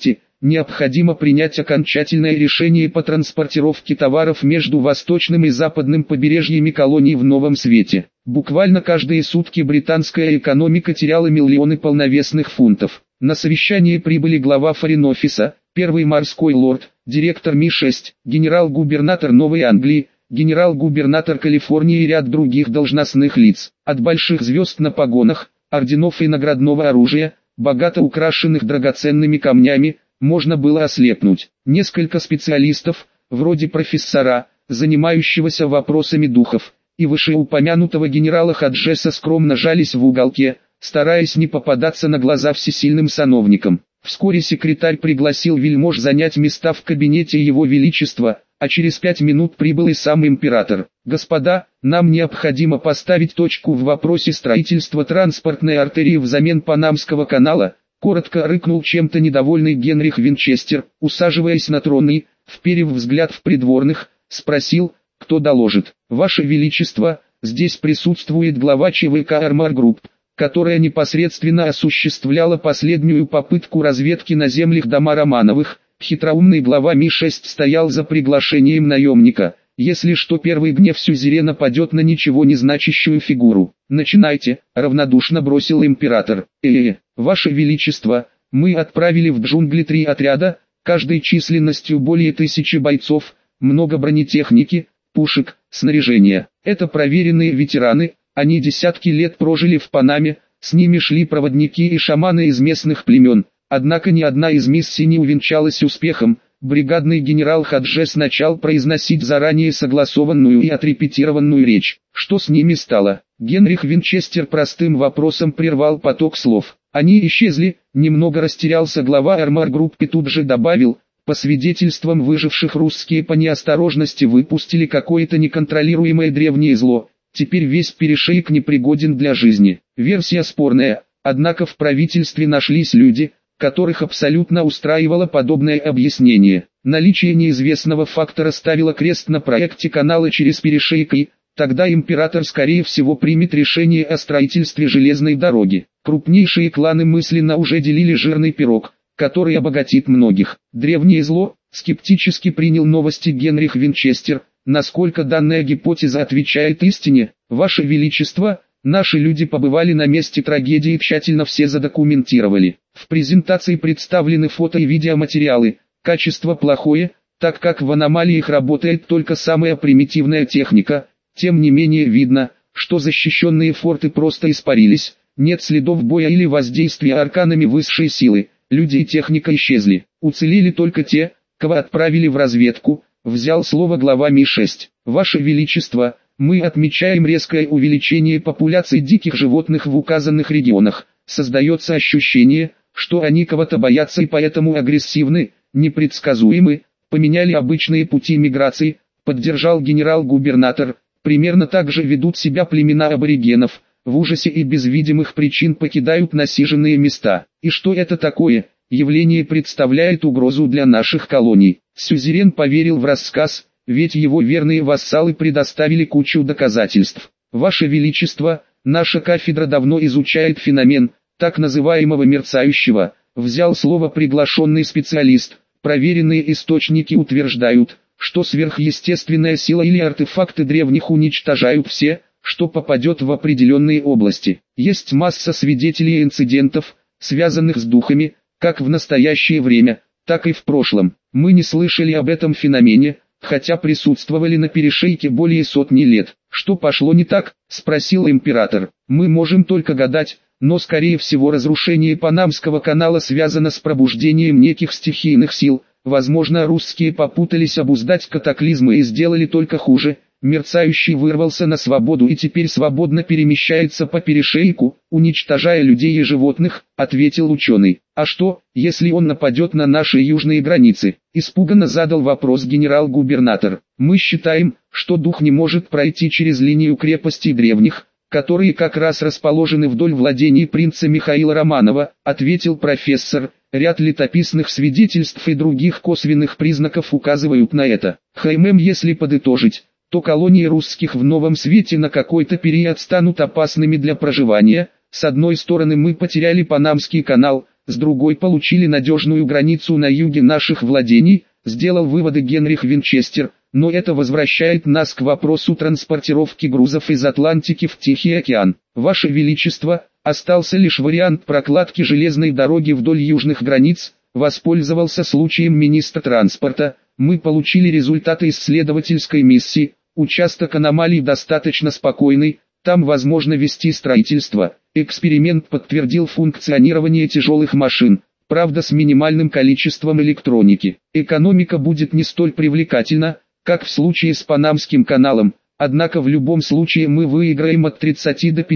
необходимо принять окончательное решение по транспортировке товаров между восточным и западным побережьями колоний в Новом Свете. Буквально каждые сутки британская экономика теряла миллионы полновесных фунтов. На совещание прибыли глава Форин-офиса, первый морской лорд, директор Ми-6, генерал-губернатор Новой Англии, генерал-губернатор Калифорнии и ряд других должностных лиц. От больших звезд на погонах, орденов и наградного оружия, богато украшенных драгоценными камнями, можно было ослепнуть. Несколько специалистов, вроде профессора, занимающегося вопросами духов, и вышеупомянутого генерала Ходжеса скромно жались в уголке, стараясь не попадаться на глаза всесильным сановникам. Вскоре секретарь пригласил вельмож занять места в кабинете Его Величества, а через 5 минут прибыл и сам император. «Господа, нам необходимо поставить точку в вопросе строительства транспортной артерии взамен Панамского канала», коротко рыкнул чем-то недовольный Генрих Винчестер, усаживаясь на трон и, вперев взгляд в придворных, спросил, кто доложит. «Ваше Величество, здесь присутствует глава ЧВК Армар Групп, которая непосредственно осуществляла последнюю попытку разведки на землях дома Романовых». Хитроумный глава Ми-6 стоял за приглашением наемника. Если что, первый гнев сюзерена падет на ничего не значащую фигуру. «Начинайте», — равнодушно бросил император. Ваше Величество, мы отправили в джунгли 3 отряда, каждой численностью более 1000 бойцов, много бронетехники, пушек, снаряжения. Это проверенные ветераны, они десятки лет прожили в Панаме, с ними шли проводники и шаманы из местных племен. Однако ни одна из миссий не увенчалась успехом. Бригадный генерал Ходжес начал произносить заранее согласованную и отрепетированную речь. Что с ними стало? Генрих Винчестер простым вопросом прервал поток слов. Они исчезли, немного растерялся глава Армар Групп и тут же добавил, по свидетельствам выживших, русские по неосторожности выпустили какое-то неконтролируемое древнее зло. Теперь весь перешейк непригоден для жизни. Версия спорная, однако в правительстве нашлись люди, которых абсолютно устраивало подобное объяснение. Наличие неизвестного фактора ставило крест на проекте канала через перешейк и, тогда император скорее всего примет решение о строительстве железной дороги. Крупнейшие кланы мысленно уже делили жирный пирог, который обогатит многих. Древнее зло, скептически принял новости Генрих Винчестер. Насколько данная гипотеза отвечает истине, Ваше Величество, наши люди побывали на месте трагедии и тщательно все задокументировали. В презентации представлены фото и видеоматериалы. Качество плохое, так как в аномалиях работает только самая примитивная техника. Тем не менее видно, что защищенные форты просто испарились. Нет следов боя или воздействия арканами высшей силы. Люди и техника исчезли. Уцелели только те, кого отправили в разведку. Взял слово глава Ми-6. Ваше Величество, мы отмечаем резкое увеличение популяции диких животных в указанных регионах. Создается ощущение, что они кого-то боятся и поэтому агрессивны, непредсказуемы, поменяли обычные пути миграции, поддержал генерал-губернатор. Примерно так же ведут себя племена аборигенов, в ужасе и без видимых причин покидают насиженные места. И что это такое? Явление представляет угрозу для наших колоний. Сюзерен поверил в рассказ, ведь его верные вассалы предоставили кучу доказательств. Ваше Величество, наша кафедра давно изучает феномен, так называемого мерцающего, взял слово приглашенный специалист. Проверенные источники утверждают, что сверхъестественная сила или артефакты древних уничтожают все, что попадет в определенные области. Есть масса свидетелей инцидентов, связанных с духами, как в настоящее время, так и в прошлом. Мы не слышали об этом феномене, хотя присутствовали на перешейке более сотни лет. Что пошло не так, спросил император. Мы можем только гадать, но скорее всего разрушение Панамского канала связано с пробуждением неких стихийных сил. Возможно, русские попутались обуздать катаклизмы и сделали только хуже. Мерцающий вырвался на свободу и теперь свободно перемещается по перешейку, уничтожая людей и животных, ответил ученый. А что, если он нападет на наши южные границы? Испуганно задал вопрос генерал-губернатор. Мы считаем, что дух не может пройти через линию крепостей древних, которые как раз расположены вдоль владений принца Михаила Романова, ответил профессор. Ряд летописных свидетельств и других косвенных признаков указывают на это. Если подытожить, то колонии русских в Новом Свете на какой-то период станут опасными для проживания. С одной стороны мы потеряли Панамский канал, с другой получили надежную границу на юге наших владений, сделал выводы Генрих Винчестер, но это возвращает нас к вопросу транспортировки грузов из Атлантики в Тихий океан. Ваше Величество, остался лишь вариант прокладки железной дороги вдоль южных границ, воспользовался случаем министр транспорта. Мы получили результаты исследовательской миссии, участок аномалий достаточно спокойный, там возможно вести строительство. Эксперимент подтвердил функционирование тяжелых машин, правда с минимальным количеством электроники. Экономика будет не столь привлекательна, как в случае с Панамским каналом, однако в любом случае мы выиграем от 30 до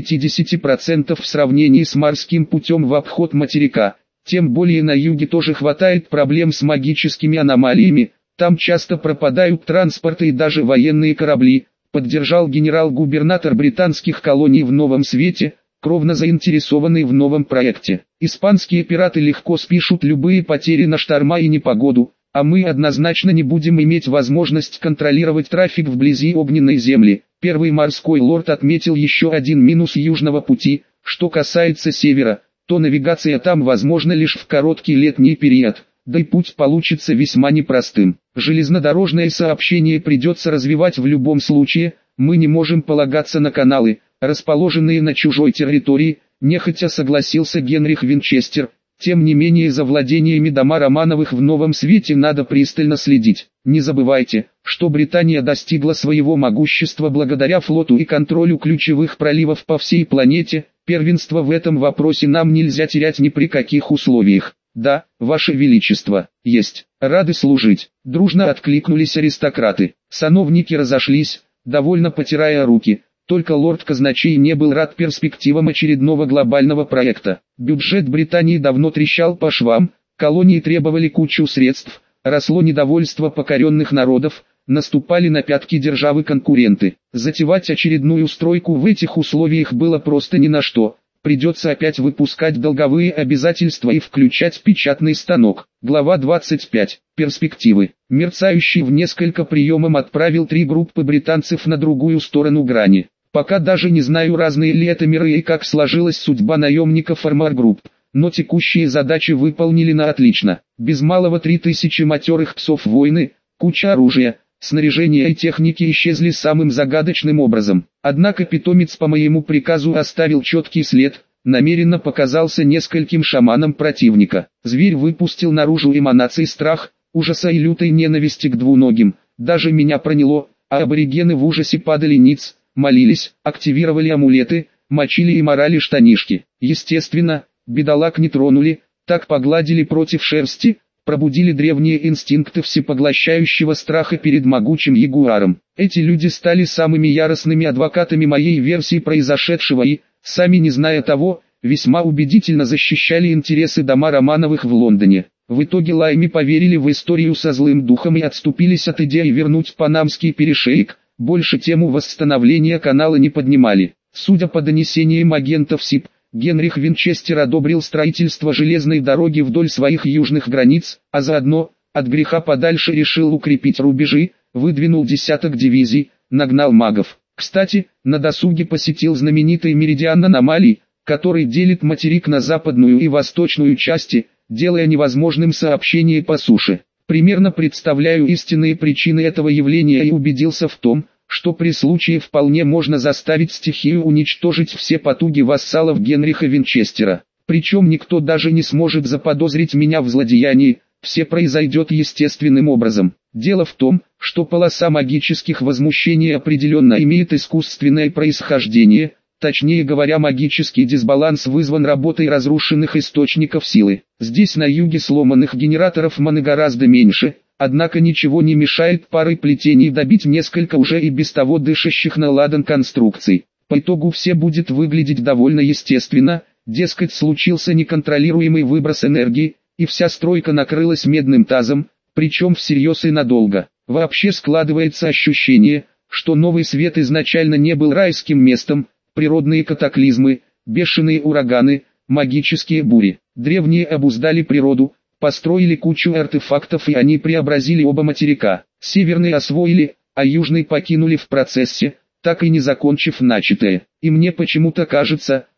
50% в сравнении с морским путем в обход материка. Тем более на юге тоже хватает проблем с магическими аномалиями, там часто пропадают транспорты и даже военные корабли, поддержал генерал-губернатор британских колоний в Новом Свете, кровно заинтересованный в новом проекте. Испанские пираты легко спишут любые потери на шторма и непогоду, а мы однозначно не будем иметь возможность контролировать трафик вблизи огненной земли. Первый морской лорд отметил еще один минус южного пути, что касается севера, то навигация там возможна лишь в короткий летний период, да и путь получится весьма непростым. Железнодорожное сообщение придется развивать в любом случае, мы не можем полагаться на каналы, расположенные на чужой территории, нехотя согласился Генрих Винчестер. Тем не менее за владениями дома Романовых в Новом Свете надо пристально следить. Не забывайте, что Британия достигла своего могущества благодаря флоту и контролю ключевых проливов по всей планете. Первенство в этом вопросе нам нельзя терять ни при каких условиях. Да, Ваше Величество, есть. Рады служить. Дружно откликнулись аристократы. Сановники разошлись, довольно потирая руки. Только лорд-казначей не был рад перспективам очередного глобального проекта. Бюджет Британии давно трещал по швам, колонии требовали кучу средств, росло недовольство покоренных народов, наступали на пятки державы-конкуренты. Затевать очередную стройку в этих условиях было просто ни на что. Придется опять выпускать долговые обязательства и включать печатный станок. Глава 25. Перспективы. Мерцающий в несколько приемом отправил 3 группы британцев на другую сторону грани. Пока даже не знаю, разные ли это миры и как сложилась судьба наемников Armor Group, но текущие задачи выполнили на отлично. Без малого 3000 матерых псов войны, куча оружия, снаряжения и техники исчезли самым загадочным образом. Однако питомец по моему приказу оставил четкий след, намеренно показался нескольким шаманам противника. Зверь выпустил наружу эманации страх, ужаса и лютой ненависти к двуногим. Даже меня проняло, а аборигены в ужасе падали ниц, молились, активировали амулеты, мочили и морали штанишки. Естественно, бедолаг не тронули, так погладили против шерсти, пробудили древние инстинкты всепоглощающего страха перед могучим ягуаром. Эти люди стали самыми яростными адвокатами моей версии произошедшего и, сами не зная того, весьма убедительно защищали интересы дома Романовых в Лондоне. В итоге Лайми поверили в историю со злым духом и отступились от идеи вернуть Панамский перешеек, больше тему восстановления канала не поднимали. Судя по донесениям агентов СИП, Генрих Винчестер одобрил строительство железной дороги вдоль своих южных границ, а заодно, от греха подальше решил укрепить рубежи, выдвинул десяток дивизий, нагнал магов. Кстати, на досуге посетил знаменитый меридиан аномалий, который делит материк на западную и восточную части, делая невозможным сообщение по суше. Примерно представляю истинные причины этого явления и убедился в том, что при случае вполне можно заставить стихию уничтожить все потуги вассалов Генриха Винчестера. Причем никто даже не сможет заподозрить меня в злодеянии, все произойдет естественным образом. Дело в том, что полоса магических возмущений определенно имеет искусственное происхождение, точнее говоря, магический дисбаланс вызван работой разрушенных источников силы. Здесь на юге сломанных генераторов маны гораздо меньше, однако ничего не мешает парой плетений добить несколько уже и без того дышащих на ладан конструкций. По итогу все будет выглядеть довольно естественно, дескать случился неконтролируемый выброс энергии, и вся стройка накрылась медным тазом, причем всерьез и надолго. Вообще складывается ощущение, что Новый Свет изначально не был райским местом, природные катаклизмы, бешеные ураганы, магические бури. Древние обуздали природу, построили кучу артефактов и они преобразили оба материка. Северный освоили, а южный покинули в процессе, так и не закончив начатое. И мне почему-то кажется,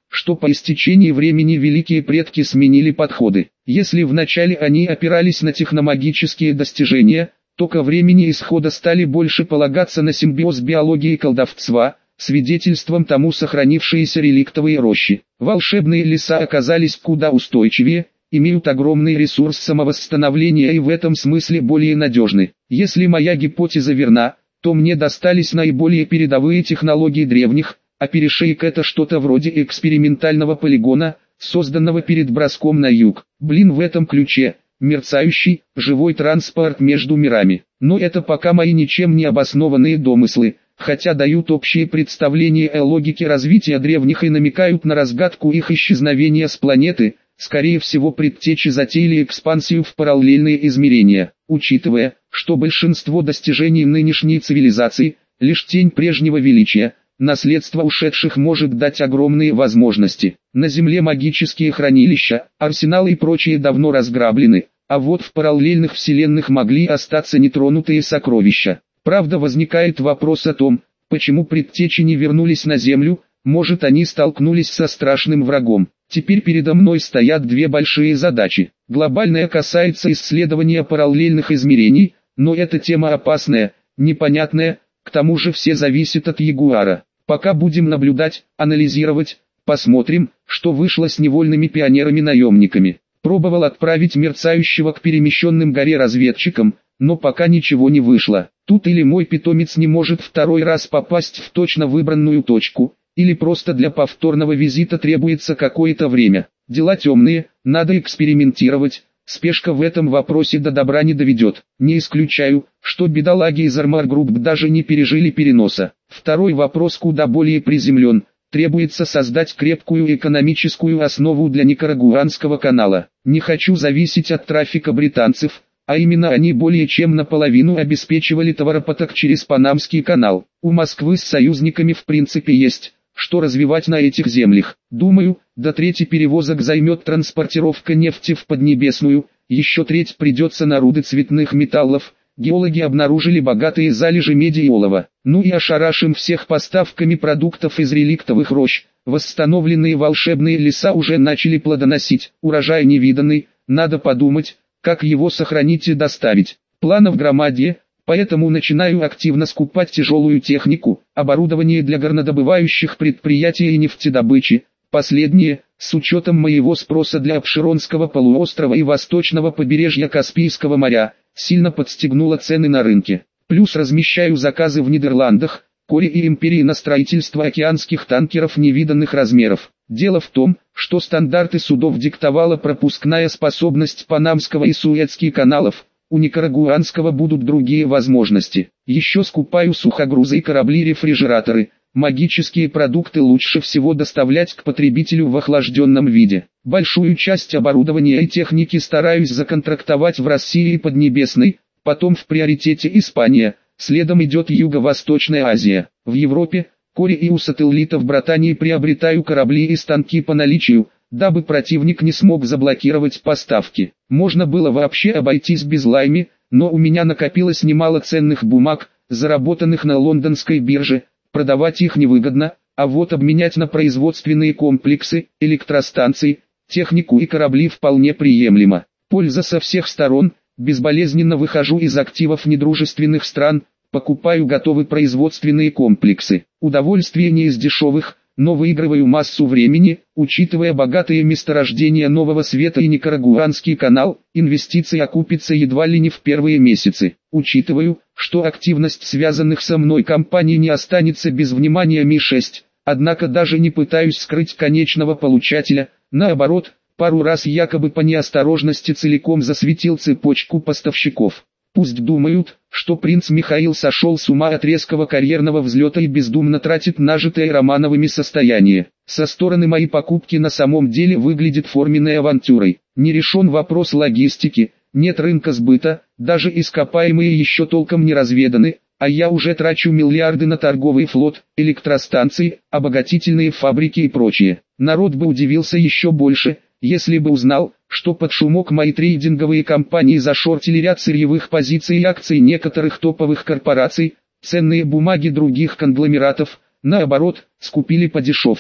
что по истечении времени великие предки сменили подходы. Если вначале они опирались на техномагические достижения, то ко времени исхода стали больше полагаться на симбиоз биологии и колдовства, свидетельством тому сохранившиеся реликтовые рощи. Волшебные леса оказались куда устойчивее, имеют огромный ресурс самовосстановления и в этом смысле более надежны. Если моя гипотеза верна, то мне достались наиболее передовые технологии древних, а перешейк это что-то вроде экспериментального полигона, созданного перед броском на юг. В этом ключе, мерцающий, живой транспорт между мирами. Но это пока мои ничем не обоснованные домыслы, хотя дают общее представление о логике развития древних и намекают на разгадку их исчезновения с планеты, скорее всего предтечи затеяли экспансию в параллельные измерения. Учитывая, что большинство достижений нынешней цивилизации – лишь тень прежнего величия, наследство ушедших может дать огромные возможности. На Земле магические хранилища, арсеналы и прочие давно разграблены, а вот в параллельных вселенных могли остаться нетронутые сокровища. Правда, возникает вопрос о том, почему предтечи не вернулись на Землю, может они столкнулись со страшным врагом. Теперь передо мной стоят две большие задачи. Глобальная касается исследования параллельных измерений, но эта тема опасная, непонятная, к тому же все зависит от Ягуара. Пока будем наблюдать, анализировать, посмотрим, что вышло с невольными пионерами-наемниками. Пробовал отправить мерцающего к перемещенным горе разведчикам, но пока ничего не вышло. Тут или мой питомец не может второй раз попасть в точно выбранную точку, или просто для повторного визита требуется какое-то время. Дела темные, надо экспериментировать, спешка в этом вопросе до добра не доведет. Не исключаю, что бедолаги из Armor Group даже не пережили переноса. Второй вопрос куда более приземлен. Требуется создать крепкую экономическую основу для Никарагуанского канала. Не хочу зависеть от трафика британцев, а именно они более чем наполовину обеспечивали товаропоток через Панамский канал. У Москвы с союзниками в принципе есть, что развивать на этих землях. Думаю, до трети перевозок займет транспортировка нефти в Поднебесную, еще треть придется на руды цветных металлов. Геологи обнаружили богатые залежи меди и олова. Ну и ошарашим всех поставками продуктов из реликтовых рощ. Восстановленные волшебные леса уже начали плодоносить. Урожай невиданный, надо подумать, как его сохранить и доставить. Планов громадье, поэтому начинаю активно скупать тяжелую технику, оборудование для горнодобывающих предприятий и нефтедобычи. Последнее, с учетом моего спроса для Апшеронского полуострова и восточного побережья Каспийского моря, сильно подстегнуло цены на рынке. Плюс размещаю заказы в Нидерландах, Коре и Империи на строительство океанских танкеров невиданных размеров. Дело в том, что стандарты судов диктовала пропускная способность Панамского и Суэцких каналов, у Никарагуанского будут другие возможности. Еще скупаю сухогрузы и корабли-рефрижераторы. Магические продукты лучше всего доставлять к потребителю в охлажденном виде. Большую часть оборудования и техники стараюсь законтрактовать в России и Поднебесной, потом в приоритете Испания, следом идет Юго-Восточная Азия. В Европе, Коре и у сателлитов Британии приобретаю корабли и станки по наличию, дабы противник не смог заблокировать поставки. Можно было вообще обойтись без лайми, но у меня накопилось немало ценных бумаг, заработанных на лондонской бирже. Продавать их невыгодно, а вот обменять на производственные комплексы, электростанции, технику и корабли вполне приемлемо. Польза со всех сторон, безболезненно выхожу из активов недружественных стран, покупаю готовые производственные комплексы. Удовольствие не из дешевых, но выигрываю массу времени, учитывая богатые месторождения Нового Света и Никарагуанский канал, инвестиции окупятся едва ли не в первые месяцы. Учитываю, что активность связанных со мной компаний не останется без внимания Ми-6, однако даже не пытаюсь скрыть конечного получателя, наоборот, пару раз якобы по неосторожности целиком засветил цепочку поставщиков. Пусть думают, что принц Михаил сошел с ума от резкого карьерного взлета и бездумно тратит нажитое Романовыми состояние. Со стороны моей покупки на самом деле выглядит форменной авантюрой. Не решен вопрос логистики, нет рынка сбыта, даже ископаемые еще толком не разведаны, а я уже трачу миллиарды на торговый флот, электростанции, обогатительные фабрики и прочее. Народ бы удивился еще больше, если бы узнал, что под шумок мои трейдинговые компании зашортили ряд сырьевых позиций и акций некоторых топовых корпораций, ценные бумаги других конгломератов, наоборот, скупили по дешевке.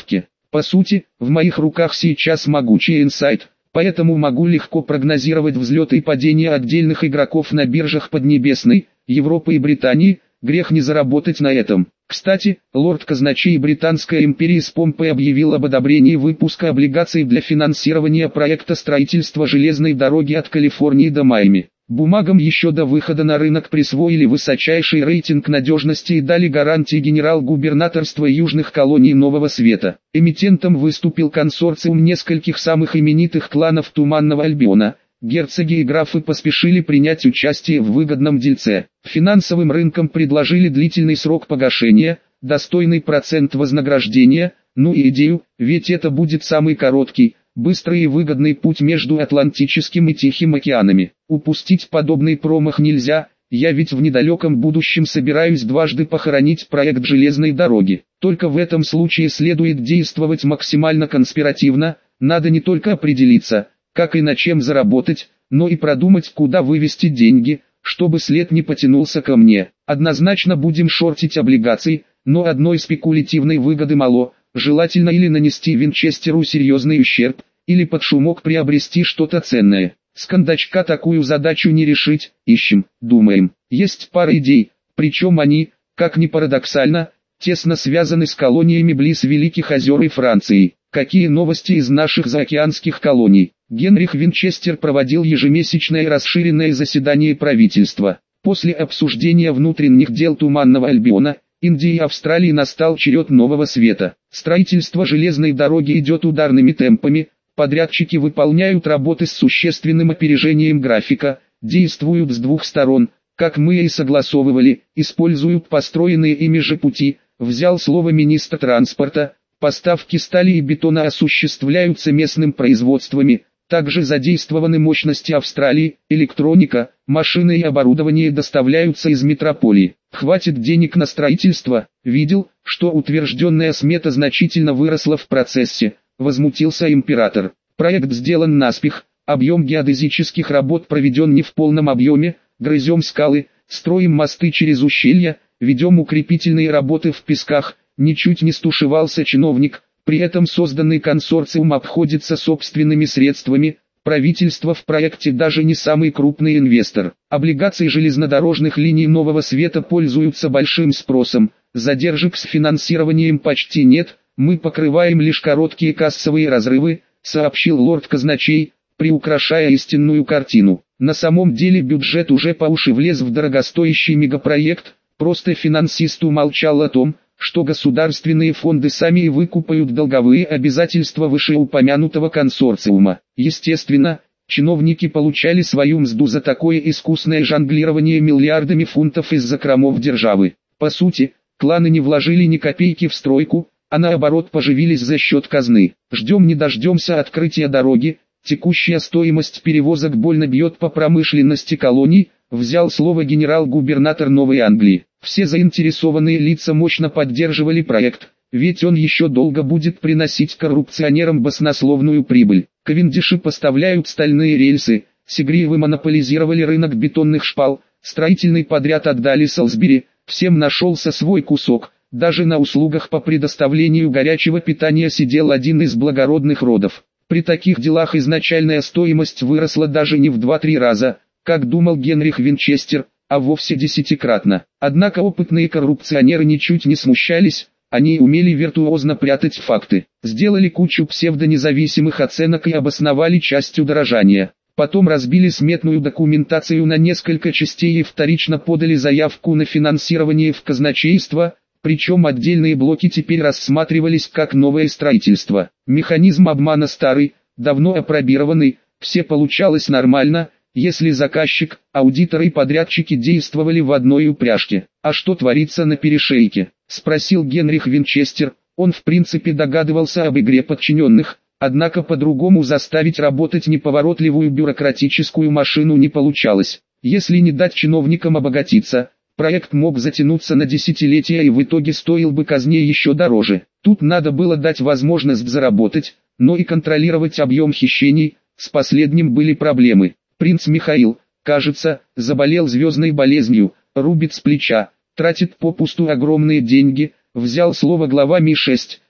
По сути, в моих руках сейчас могучий инсайт, поэтому могу легко прогнозировать взлеты и падения отдельных игроков на биржах Поднебесной, Европы и Британии, грех не заработать на этом. Кстати, лорд-казначей Британской империи с помпой объявил об одобрении выпуска облигаций для финансирования проекта строительства железной дороги от Калифорнии до Майами. Бумагам еще до выхода на рынок присвоили высочайший рейтинг надежности и дали гарантии генерал-губернаторства южных колоний Нового Света. Эмитентом выступил консорциум нескольких самых именитых кланов Туманного Альбиона. Герцоги и графы поспешили принять участие в выгодном дельце. Финансовым рынкам предложили длительный срок погашения, достойный процент вознаграждения, ну и идею, ведь это будет самый короткий, быстрый и выгодный путь между Атлантическим и Тихим океанами. Упустить подобный промах нельзя, я ведь в недалеком будущем собираюсь дважды похоронить проект железной дороги. Только в этом случае следует действовать максимально конспиративно, надо не только определиться, как и на чем заработать, но и продумать, куда вывести деньги, чтобы след не потянулся ко мне. Однозначно будем шортить облигации, но одной спекулятивной выгоды мало, желательно или нанести Винчестеру серьезный ущерб, или под шумок приобрести что-то ценное. С кондачка такую задачу не решить, ищем, думаем. Есть пара идей, причем они, как ни парадоксально, тесно связаны с колониями близ Великих озер и Франции. Какие новости из наших заокеанских колоний? Генрих Винчестер проводил ежемесячное расширенное заседание правительства. После обсуждения внутренних дел Туманного Альбиона, Индии и Австралии настал черед Нового Света. Строительство железной дороги идет ударными темпами, подрядчики выполняют работы с существенным опережением графика, действуют с двух сторон, как мы и согласовывали, используют построенные ими же пути, взял слово министр транспорта. Поставки стали и бетона осуществляются местным производствами, также задействованы мощности Австралии, электроника, машины и оборудование доставляются из метрополии. Хватит денег на строительство, видел, что утвержденная смета значительно выросла в процессе, возмутился император. Проект сделан наспех, объем геодезических работ проведен не в полном объеме, грызем скалы, строим мосты через ущелья, ведем укрепительные работы в песках. Ничуть не стушевался чиновник, при этом созданный консорциум обходится собственными средствами, правительство в проекте даже не самый крупный инвестор. Облигации железнодорожных линий Нового Света пользуются большим спросом, задержек с финансированием почти нет, мы покрываем лишь короткие кассовые разрывы, сообщил лорд-казначей, приукрашая истинную картину. На самом деле бюджет уже по уши влез в дорогостоящий мегапроект, просто финансист умолчал о том, что государственные фонды сами и выкупают долговые обязательства вышеупомянутого консорциума. Естественно, чиновники получали свою мзду за такое искусное жонглирование миллиардами фунтов из закромов державы. По сути, кланы не вложили ни копейки в стройку, а наоборот поживились за счет казны. Ждем не дождемся открытия дороги, текущая стоимость перевозок больно бьет по промышленности колоний, взял слово генерал-губернатор Новой Англии. Все заинтересованные лица мощно поддерживали проект, ведь он еще долго будет приносить коррупционерам баснословную прибыль. Кавендиши поставляют стальные рельсы, Сигриевы монополизировали рынок бетонных шпал, строительный подряд отдали Солсбери, всем нашелся свой кусок, даже на услугах по предоставлению горячего питания сидел один из благородных родов. При таких делах изначальная стоимость выросла даже не в 2-3 раза, как думал Генрих Винчестер, а вовсе десятикратно. Однако опытные коррупционеры ничуть не смущались, они умели виртуозно прятать факты. Сделали кучу псевдонезависимых оценок и обосновали часть удорожания. Потом разбили сметную документацию на несколько частей и вторично подали заявку на финансирование в казначейство, причем отдельные блоки теперь рассматривались как новое строительство. Механизм обмана старый, давно апробированный, все получалось нормально, если заказчик, аудиторы и подрядчики действовали в одной упряжке. А что творится на перешейке? Спросил Генрих Винчестер. Он в принципе догадывался об игре подчиненных, однако по-другому заставить работать неповоротливую бюрократическую машину не получалось. Если не дать чиновникам обогатиться, проект мог затянуться на десятилетия и в итоге стоил бы казне еще дороже. Тут надо было дать возможность заработать, но и контролировать объем хищений, с последним были проблемы. Принц Михаил, кажется, заболел звездной болезнью, рубит с плеча, тратит попусту огромные деньги, взял слово глава Ми-6,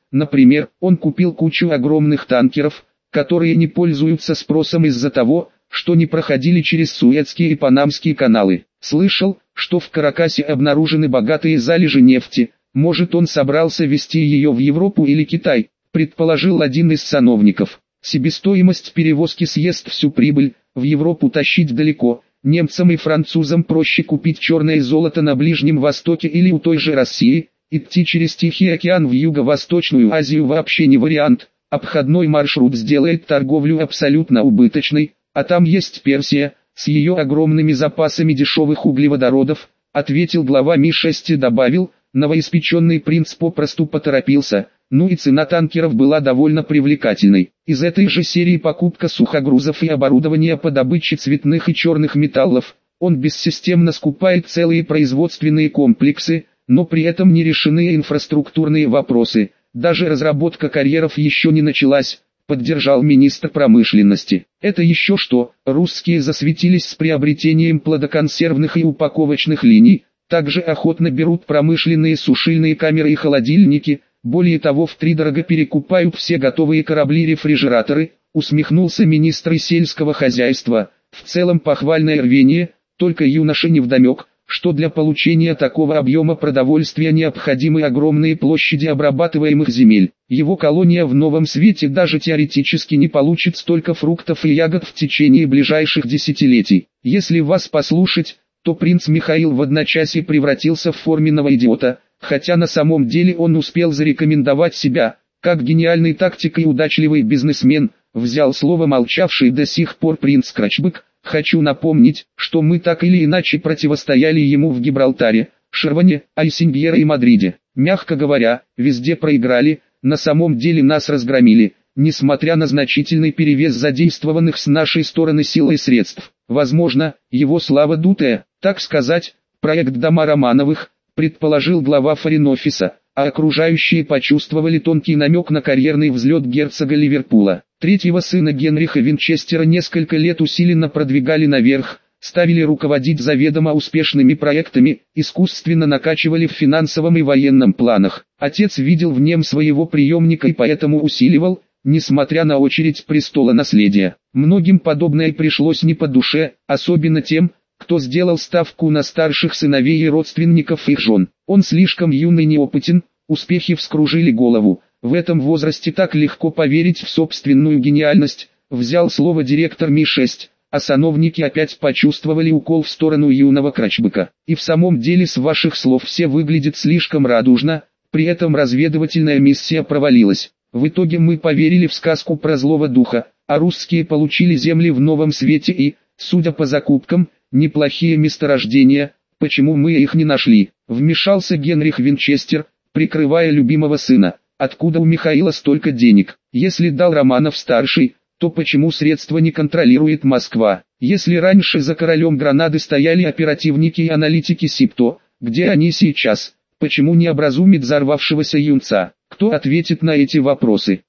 Например, он купил кучу огромных танкеров, которые не пользуются спросом из-за того, что не проходили через Суэцкие и Панамские каналы. Слышал, что в Каракасе обнаружены богатые залежи нефти, может он собрался везти ее в Европу или Китай, предположил один из сановников. Себестоимость перевозки съест всю прибыль, в Европу тащить далеко, немцам и французам проще купить черное золото на Ближнем Востоке или у той же России, идти через Тихий океан в Юго-Восточную Азию вообще не вариант, обходной маршрут сделает торговлю абсолютно убыточной, а там есть Персия, с ее огромными запасами дешевых углеводородов, ответил глава Ми-6 и добавил, новоиспеченный принц попросту поторопился, ну и цена танкеров была довольно привлекательной. Из этой же серии покупка сухогрузов и оборудования по добыче цветных и черных металлов, он бессистемно скупает целые производственные комплексы, но при этом не решены инфраструктурные вопросы, даже разработка карьеров еще не началась, поддержал министр промышленности. Это еще что, русские засветились с приобретением плодоконсервных и упаковочных линий, также охотно берут промышленные сушильные камеры и холодильники, более того втридорого перекупают все готовые корабли-рефрижераторы, усмехнулся министр сельского хозяйства. В целом похвальное рвение, только юноше невдомек, что для получения такого объема продовольствия необходимы огромные площади обрабатываемых земель. Его колония в Новом Свете даже теоретически не получит столько фруктов и ягод в течение ближайших десятилетий. Если вас послушать, то принц Михаил в одночасье превратился в форменного идиота, хотя на самом деле он успел зарекомендовать себя, как гениальный тактик и удачливый бизнесмен, взял слово молчавший до сих пор принц Крачбык. Хочу напомнить, что мы так или иначе противостояли ему в Гибралтаре, Шерване, Айсиньера и Мадриде. Мягко говоря, везде проиграли, на самом деле нас разгромили, несмотря на значительный перевес задействованных с нашей стороны сил и средств. Возможно, его слава дутая, так сказать, проект дома Романовых, предположил глава форин-офиса, а окружающие почувствовали тонкий намек на карьерный взлет герцога Ливерпуля. Третьего сына Генриха Винчестера несколько лет усиленно продвигали наверх, ставили руководить заведомо успешными проектами, искусственно накачивали в финансовом и военном планах. Отец видел в нем своего преемника и поэтому усиливал, несмотря на очередь престола наследия. Многим подобное пришлось не по душе, особенно тем, кто сделал ставку на старших сыновей и родственников их жен. Он слишком юный и неопытен, успехи вскружили голову. В этом возрасте так легко поверить в собственную гениальность, взял слово директор Ми-6, а сановники опять почувствовали укол в сторону юного Крачбыка. И в самом деле с ваших слов все выглядит слишком радужно, при этом разведывательная миссия провалилась. В итоге мы поверили в сказку про злого духа, а русские получили земли в Новом Свете и, судя по закупкам, неплохие месторождения, почему мы их не нашли? Вмешался Генрих Винчестер, прикрывая любимого сына. Откуда у Михаила столько денег? Если дал Романов-старший, то почему средства не контролирует Москва? Если раньше за королем Гранады стояли оперативники и аналитики СИП, где они сейчас? Почему не образумит взорвавшегося юнца? Кто ответит на эти вопросы?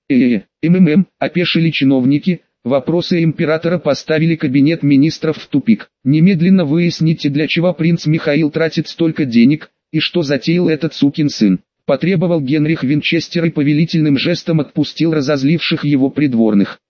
Опешили чиновники. Вопросы императора поставили кабинет министров в тупик. Немедленно выясните, для чего принц Михаил тратит столько денег, и что затеял этот сукин сын. Потребовал Генрих Винчестер и повелительным жестом отпустил разозливших его придворных.